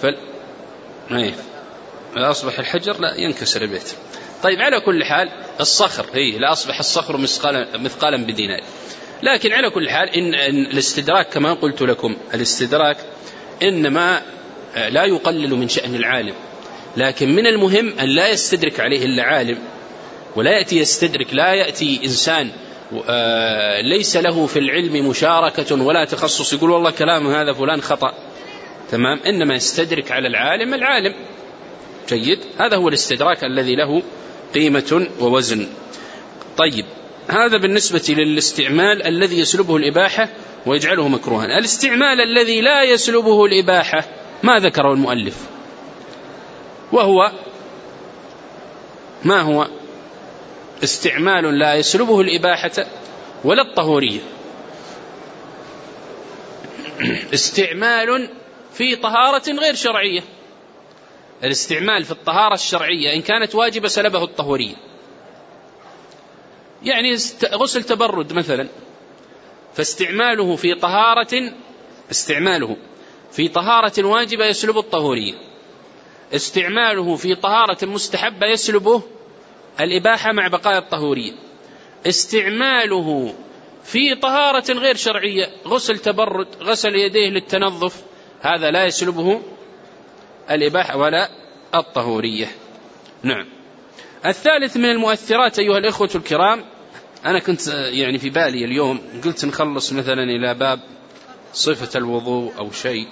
لأصبح الحجر لا ينكسر البيت. طيب على كل حال الصخر لأصبح الصخر مثقالا بدينار. لكن على كل حال إن الاستدراك كما قلت لكم، الاستدراك إنما لا يقلل من شأن العالم، لكن من المهم أن لا يستدرك عليه إلا عالم، ولا يأتي يستدرك، لا يأتي إنسان ليس له في العلم مشاركة ولا تخصص يقول والله كلام هذا فلان خطأ. تمام؟ إنما يستدرك على العالم. جيد، هذا هو الاستدراك الذي له قيمة ووزن. طيب، هذا بالنسبة للاستعمال الذي يسلبه الإباحة ويجعله مكروها. الاستعمال الذي لا يسلبه الإباحة ما ذكره المؤلف، وهو ما هو؟ استعمال لا يسلبه الإباحة ولا الطهورية. استعمال في طهارة غير شرعية، الاستعمال في الطهارة الشرعية إن كانت واجبة سلبه الطهورية، يعني غسل تبرد مثلا، فاستعماله في طهارة واجبة يسلب الطهورية، استعماله في طهارة مستحبة يسلبه الإباحة مع بقاء الطهورية، استعماله في طهارة غير شرعية غسل تبرد، غسل يديه للتنظف، هذا لا يسلبه الإباحة ولا الطهورية. نعم. الثالث من المؤثرات أيها الإخوة الكرام، أنا كنت يعني في بالي اليوم قلت نخلص مثلا إلى باب صفة الوضوء أو شيء،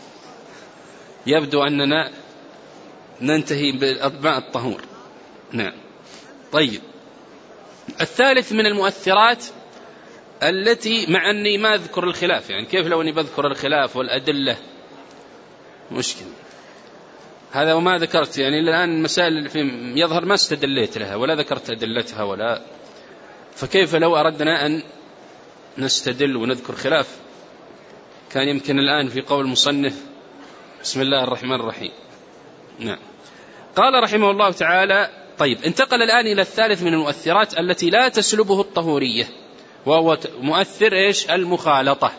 يبدو أننا ننتهي بأطباء الطهور. نعم. طيب، الثالث من المؤثرات التي، مع أني ما أذكر الخلاف، يعني كيف لو أني بذكر الخلاف والأدلة مشكلة هذا، وما ذكرت يعني الآن المسائل في يظهر ما استدليت لها ولا ذكرت أدلتها ولا، فكيف لو أردنا أن نستدل ونذكر خلاف، كان يمكن الآن في قول المصنف بسم الله الرحمن الرحيم. نعم. قال رحمه الله تعالى. طيب، انتقل الآن إلى الثالث من المؤثرات التي لا تسلبه الطهورية، وهو مؤثر إيش؟ المخالطة.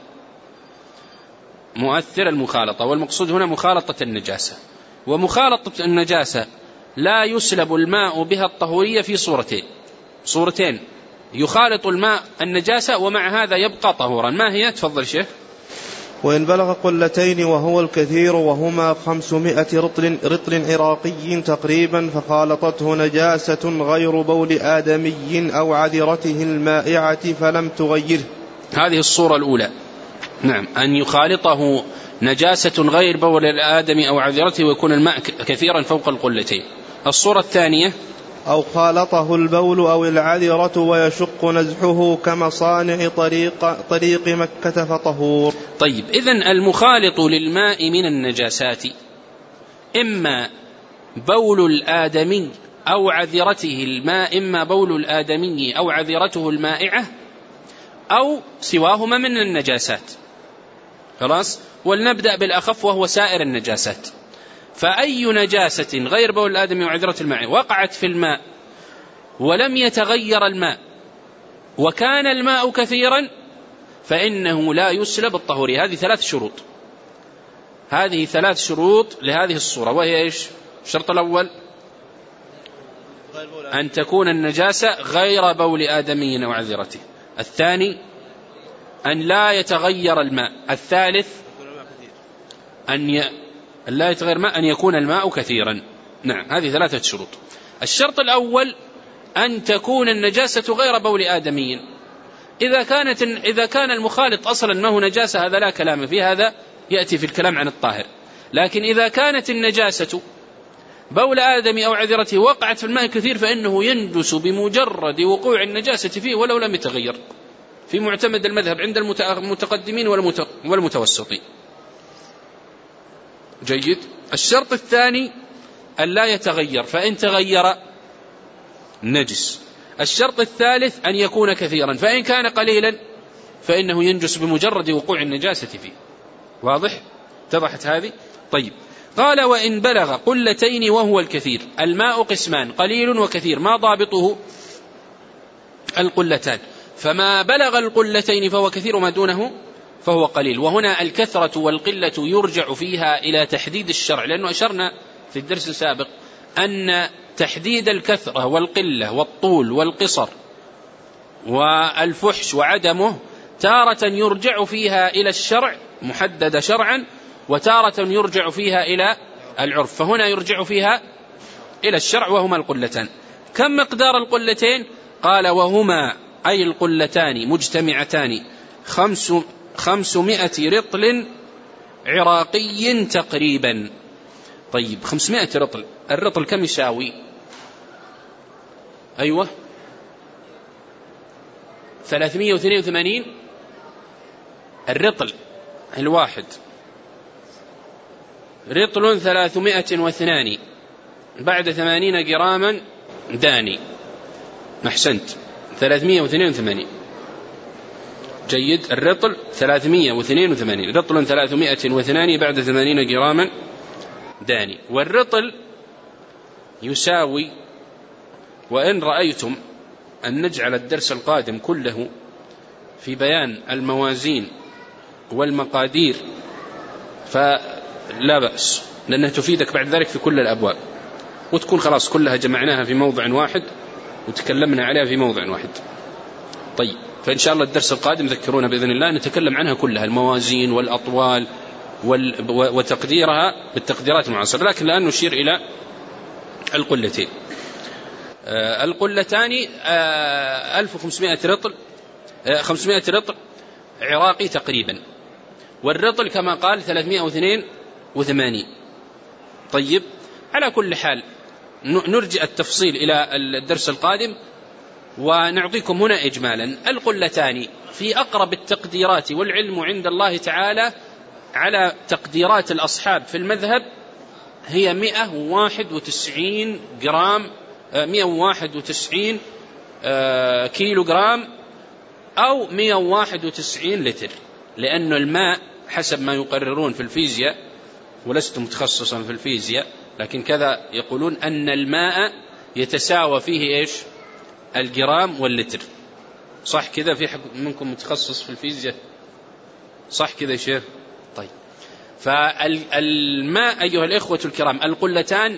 مؤثر المخالطة، والمقصود هنا مخالطة النجاسة. ومخالطة النجاسة لا يسلب الماء بها الطهورية في صورتين، يخالط الماء النجاسة ومع هذا يبقى طهورا. ما هي؟ تفضل شيخ. وإن بلغ قلتين وهو الكثير، وهما 500 رطل عراقي تقريبا، فخالطته نجاسة غير بول آدمي أو عذرته المائعة فلم تغيره. هذه الصورة الأولى. نعم، أن يخالطه نجاسة غير بول الآدمي أو عذرته ويكون الماء كثيرا فوق القلتين. الصورة الثانية: أو خالطه البول أو العذرة ويشق نزحه كمصانع طريق مكة فطهور. طيب، إذن المخالط للماء من النجاسات إما بول الآدمي أو عذرته الماء، إما بول الآدمي أو عذرته المائعة أو سواهما من النجاسات. خلاص، ولنبدأ بالأخف وهو سائر النجاسات. فأي نجاسة غير بول الآدمي وعذرة الماء وقعت في الماء ولم يتغير الماء وكان الماء كثيرا فإنه لا يسلب الطهورية. هذه ثلاث شروط لهذه الصورة، وهي إيش؟ الشرط الأول أن تكون النجاسة غير بول آدمي أو عذرته. الثاني أن لا يتغير الماء. الثالث أن لا يتغير الماء، أن يكون الماء كثيرا. نعم، هذه 3 شروط. الشرط الأول أن تكون النجاسة غير بول آدمي. إذا كان المخالط أصلا ما هو نجاسة هذا لا كلام فيه، هذا يأتي في الكلام عن الطاهر. لكن إذا كانت النجاسة بول آدمي أو عذرته وقعت في الماء كثير فإنه ينجس بمجرد وقوع النجاسة فيه ولو لم يتغير، في معتمد المذهب عند المتقدمين والمتوسطين. جيد. الشرط الثاني أن لا يتغير، فإن تغير نجس. الشرط الثالث أن يكون كثيرا، فإن كان قليلا فإنه ينجس بمجرد وقوع النجاسة فيه. واضح؟ اتضحت هذه؟ طيب، قال: وإن بلغ قلتين وهو الكثير. الماء قسمان، قليل وكثير، ما ضابطه؟ القلتان. فما بلغ القلتين فهو كثير، وما دونه فهو قليل. وهنا الكثرة والقلة يرجع فيها إلى تحديد الشرع، لأنه أشرنا في الدرس السابق أن تحديد الكثرة والقلة والطول والقصر والفحش وعدمه تارة يرجع فيها إلى الشرع محدد شرعا، وتارة يرجع فيها إلى العرف. فهنا يرجع فيها إلى الشرع وهما القلتان. كم مقدار القلتين؟ قال: وهما أي القلتان مجتمعتان 500 رطل عراقي تقريبا. طيب، 500 رطل، الرطل كم يساوي؟ أيوة 382 الرطل الواحد. رطل 302 بعد 80 جراما داني. أحسنت، 382. جيد. الرطل 382، رطل 302 بعد 80 جراما داني. والرطل يساوي، وإن رأيتم أن نجعل الدرس القادم كله في بيان الموازين والمقادير فلا بأس، لأنها تفيدك بعد ذلك في كل الأبواب، وتكون خلاص كلها جمعناها في موضع واحد وتكلمنا عليها في موضع واحد. طيب، فإن شاء الله الدرس القادم ذكرونا بإذن الله نتكلم عنها كلها، الموازين والأطوال وتقديرها بالتقديرات المعاصرة، لكن الآن نشير إلى القلتين. القلتان 1500 رطل، 500 رطل عراقي تقريبا، والرطل كما قال 382. طيب، على كل حال نرجع التفصيل إلى الدرس القادم، ونعطيكم هنا إجمالا. القلتان في أقرب التقديرات، والعلم عند الله تعالى على تقديرات الأصحاب في المذهب، هي 191 جرام، 191 كيلو جرام أو 191 لتر، لأن الماء حسب ما يقررون في الفيزياء، ولست متخصصا في الفيزياء لكن كذا يقولون، أن الماء يتساوى فيه إيش؟ الجرام واللتر. صح كذا؟ في حد منكم متخصص في الفيزياء؟ صح كذا يا شيخ؟ طيب، فالماء أيها الإخوة الكرام القلتان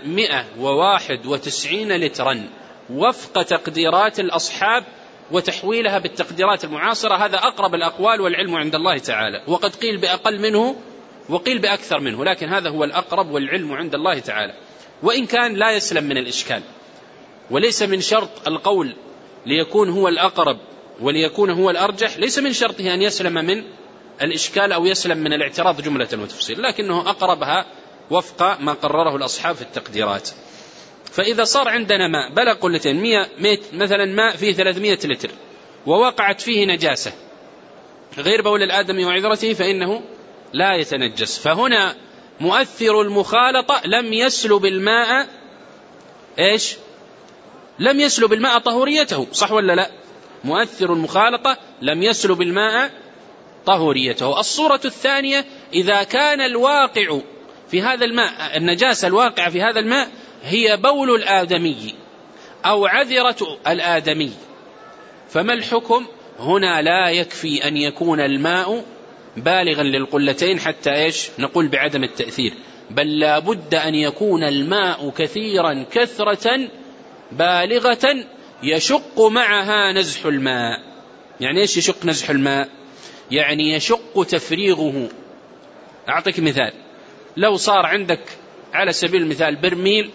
191 لترا وفق تقديرات الأصحاب وتحويلها بالتقديرات المعاصرة. هذا أقرب الأقوال، والعلم عند الله تعالى، وقد قيل بأقل منه وقيل بأكثر منه، لكن هذا هو الأقرب والعلم عند الله تعالى، وإن كان لا يسلم من الإشكال. وليس من شرط القول ليكون هو الأقرب وليكون هو الأرجح، ليس من شرطه أن يسلم من الإشكال أو يسلم من الاعتراض جملة وتفصيل، لكنه أقربها وفق ما قرره الأصحاب في التقديرات. فإذا صار عندنا ماء بلغ قلتين، 100 مثلا ماء فيه 300 لتر، ووقعت فيه نجاسة غير بول الآدمي وعذرته، فإنه لا يتنجس. فهنا مؤثر المخالطة لم يسلب الماء إيش؟ لم يسلب الماء طهوريته، صح ولا لا؟ مؤثر المخالطة لم يسلب الماء طهوريته. الصورة الثانية، إذا كان الواقع في هذا الماء، النجاسة الواقعة في هذا الماء هي بول الآدمي أو عذرة الآدمي، فما الحكم؟ هنا لا يكفي أن يكون الماء بالغا للقلتين حتى إيش؟ نقول بعدم التأثير، بل لا بد أن يكون الماء كثيرا كثرة بالغة يشق معها نزح الماء. يعني إيش يشق نزح الماء؟ يعني يشق تفريغه. أعطيك مثال، لو صار عندك على سبيل المثال برميل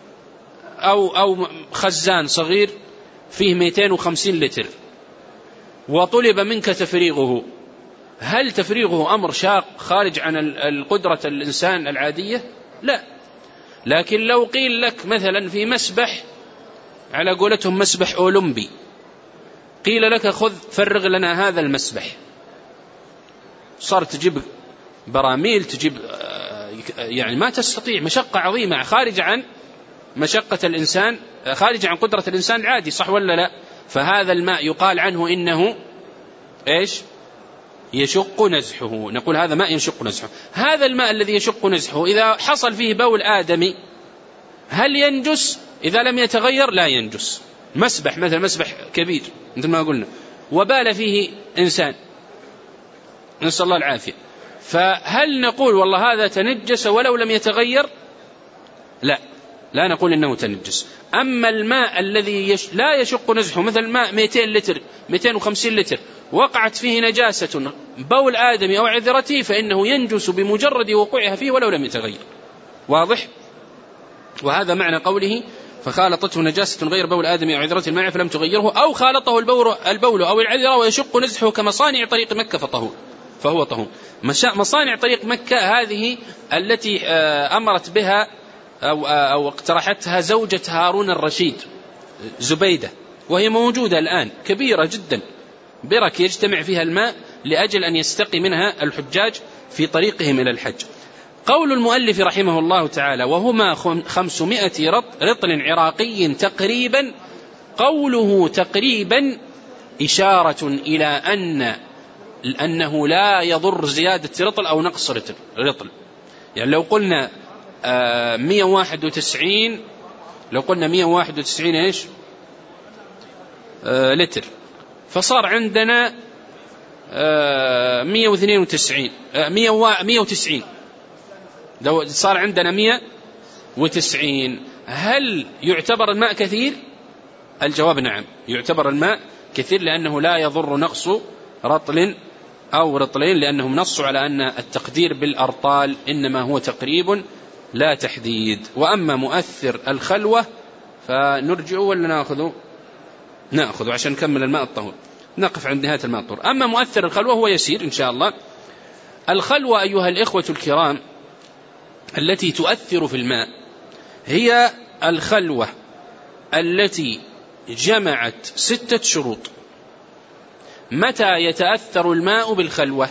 أو خزان صغير فيه 250 لتر وطلب منك تفريغه، هل تفريغه أمر شاق خارج عن القدرة الإنسان العادية؟ لا. لكن لو قيل لك مثلا في مسبح، على قولتهم مسبح أولمبي، قيل لك خذ فرغ لنا هذا المسبح، صار تجيب براميل، تجيب يعني ما تستطيع، مشقة عظيمة خارج عن مشقة الإنسان، خارج عن قدرة الإنسان العادي، صح ولا لا؟ فهذا الماء يقال عنه إنه إيش؟ يشق نزحه. نقول هذا ماء يشق نزحه. هذا الماء الذي يشق نزحه إذا حصل فيه بول آدمي هل ينجس؟ إذا لم يتغير لا ينجس. مسبح مثل مسبح كبير مثل ما قلنا وبال فيه إنسان، نسأل الله العافية، فهل نقول والله هذا تنجس ولو لم يتغير؟ لا نقول إنه تنجس. أما الماء الذي لا يشق نزحه، مثل الماء 200 لتر 250 لتر وقعت فيه نجاسة بول آدمي أو عذرته، فإنه ينجس بمجرد وقوعها فيه ولو لم يتغير. واضح؟ وهذا معنى قوله فخالطته نجاسة غير بول آدمي أو عذرته الماء فلم تغيره، أو خالطه البول أو العذرة ويشق نزحه كمصانع طريق مكة فهو طهور. مصانع طريق مكة هذه التي أمرت بها أو اقترحتها زوجة هارون الرشيد زبيدة، وهي موجودة الآن، كبيرة جدا، برك يجتمع فيها الماء لأجل أن يستقي منها الحجاج في طريقهم إلى الحج. قول المؤلف رحمه الله تعالى وهما 500 رطل عراقي تقريبا، قوله تقريبا إشارة إلى أنه لا يضر زيادة رطل أو نقص رطل. يعني لو قلنا 191 إيش لتر، فصار عندنا 190 لو صار عندنا 190، هل يعتبر الماء كثير؟ الجواب نعم، يعتبر الماء كثير، لأنه لا يضر نقص رطل أو رطلين، لأنهم نصوا على أن التقدير بالأرطال إنما هو تقريب لا تحديد. وأما مؤثر الخلوة فنرجع ولا نأخذ عشان نكمل الماء الطهور، نقف عند نهاية الماء الطهور. أما مؤثر الخلوة هو يسير إن شاء الله. الخلوة أيها الإخوة الكرام التي تؤثر في الماء هي الخلوة التي جمعت 6 شروط. متى يتأثر الماء بالخلوة؟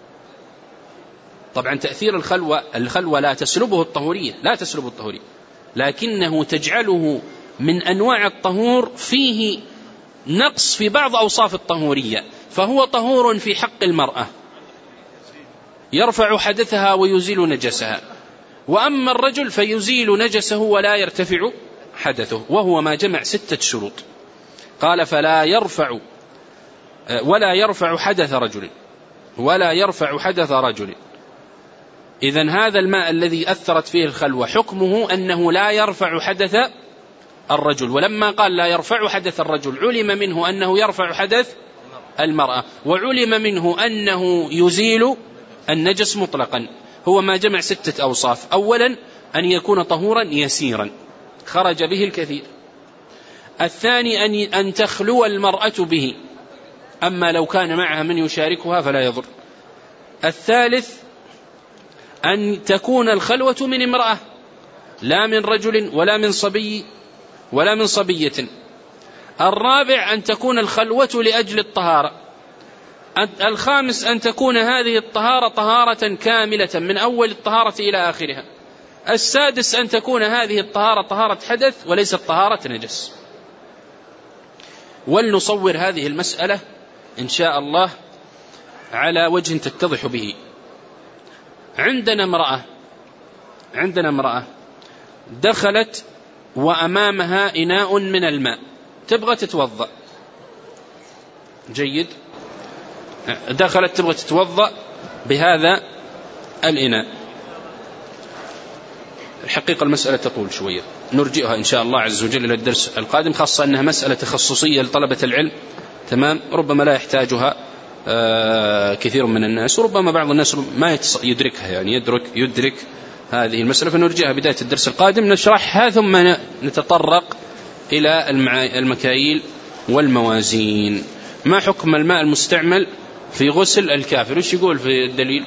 طبعا تأثير الخلوة لا تسلبه الطهورية، لكنه تجعله من أنواع الطهور فيه نقص في بعض أوصاف الطهورية، فهو طهور في حق المرأة يرفع حدثها ويزيل نجسها، وأما الرجل فيزيل نجسه ولا يرتفع حدثه، وهو ما جمع 6 شروط. قال ولا يرفع حدث رجل. إذن هذا الماء الذي أثرت فيه الخلوة حكمه أنه لا يرفع حدث الرجل، ولما قال لا يرفع حدث الرجل علم منه أنه يرفع حدث المرأة، وعلم منه أنه يزيل النجس مطلقا. هو ما جمع 6 أوصاف. أولا أن يكون طهورا يسيرا خرج به الكثير. الثاني أن تخلو المرأة به، أما لو كان معها من يشاركها فلا يضر. الثالث أن تكون الخلوة من امرأة لا من رجل ولا من صبية. الرابع أن تكون الخلوة لأجل الطهارة. الخامس أن تكون هذه الطهارة طهارة كاملة من أول الطهارة إلى آخرها. السادس أن تكون هذه الطهارة طهارة حدث وليست طهارة نجس. ولنصور هذه المسألة إن شاء الله على وجه تتضح به. عندنا امرأة دخلت وأمامها إناء من الماء تبغى تتوضأ. جيد، دخلت تبغى تتوضأ بهذا الإناء. الحقيقة المسألة تطول شوية، نرجئها إن شاء الله عز وجل إلى الدرس القادم، خاصة أنها مسألة تخصصية لطلبة العلم، تمام، ربما لا يحتاجها كثير من الناس، وربما بعض الناس ما يدركها، يعني يدرك هذه المسألة، فنرجئها بداية الدرس القادم نشرحها، ثم نتطرق إلى المكاييل والموازين. ما حكم الماء المستعمل في غسل الكافر؟ وش يقول في الدليل؟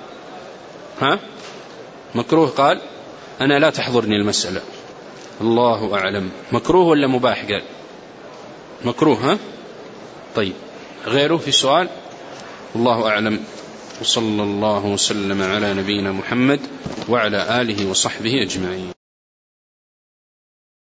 مكروه. قال أنا لا تحضرني المسألة، الله أعلم. مكروه ولا مباح؟ قال مكروه. طيب، غيره في سؤال؟ الله أعلم. وصلى الله وسلم على نبينا محمد وعلى آله وصحبه أجمعين.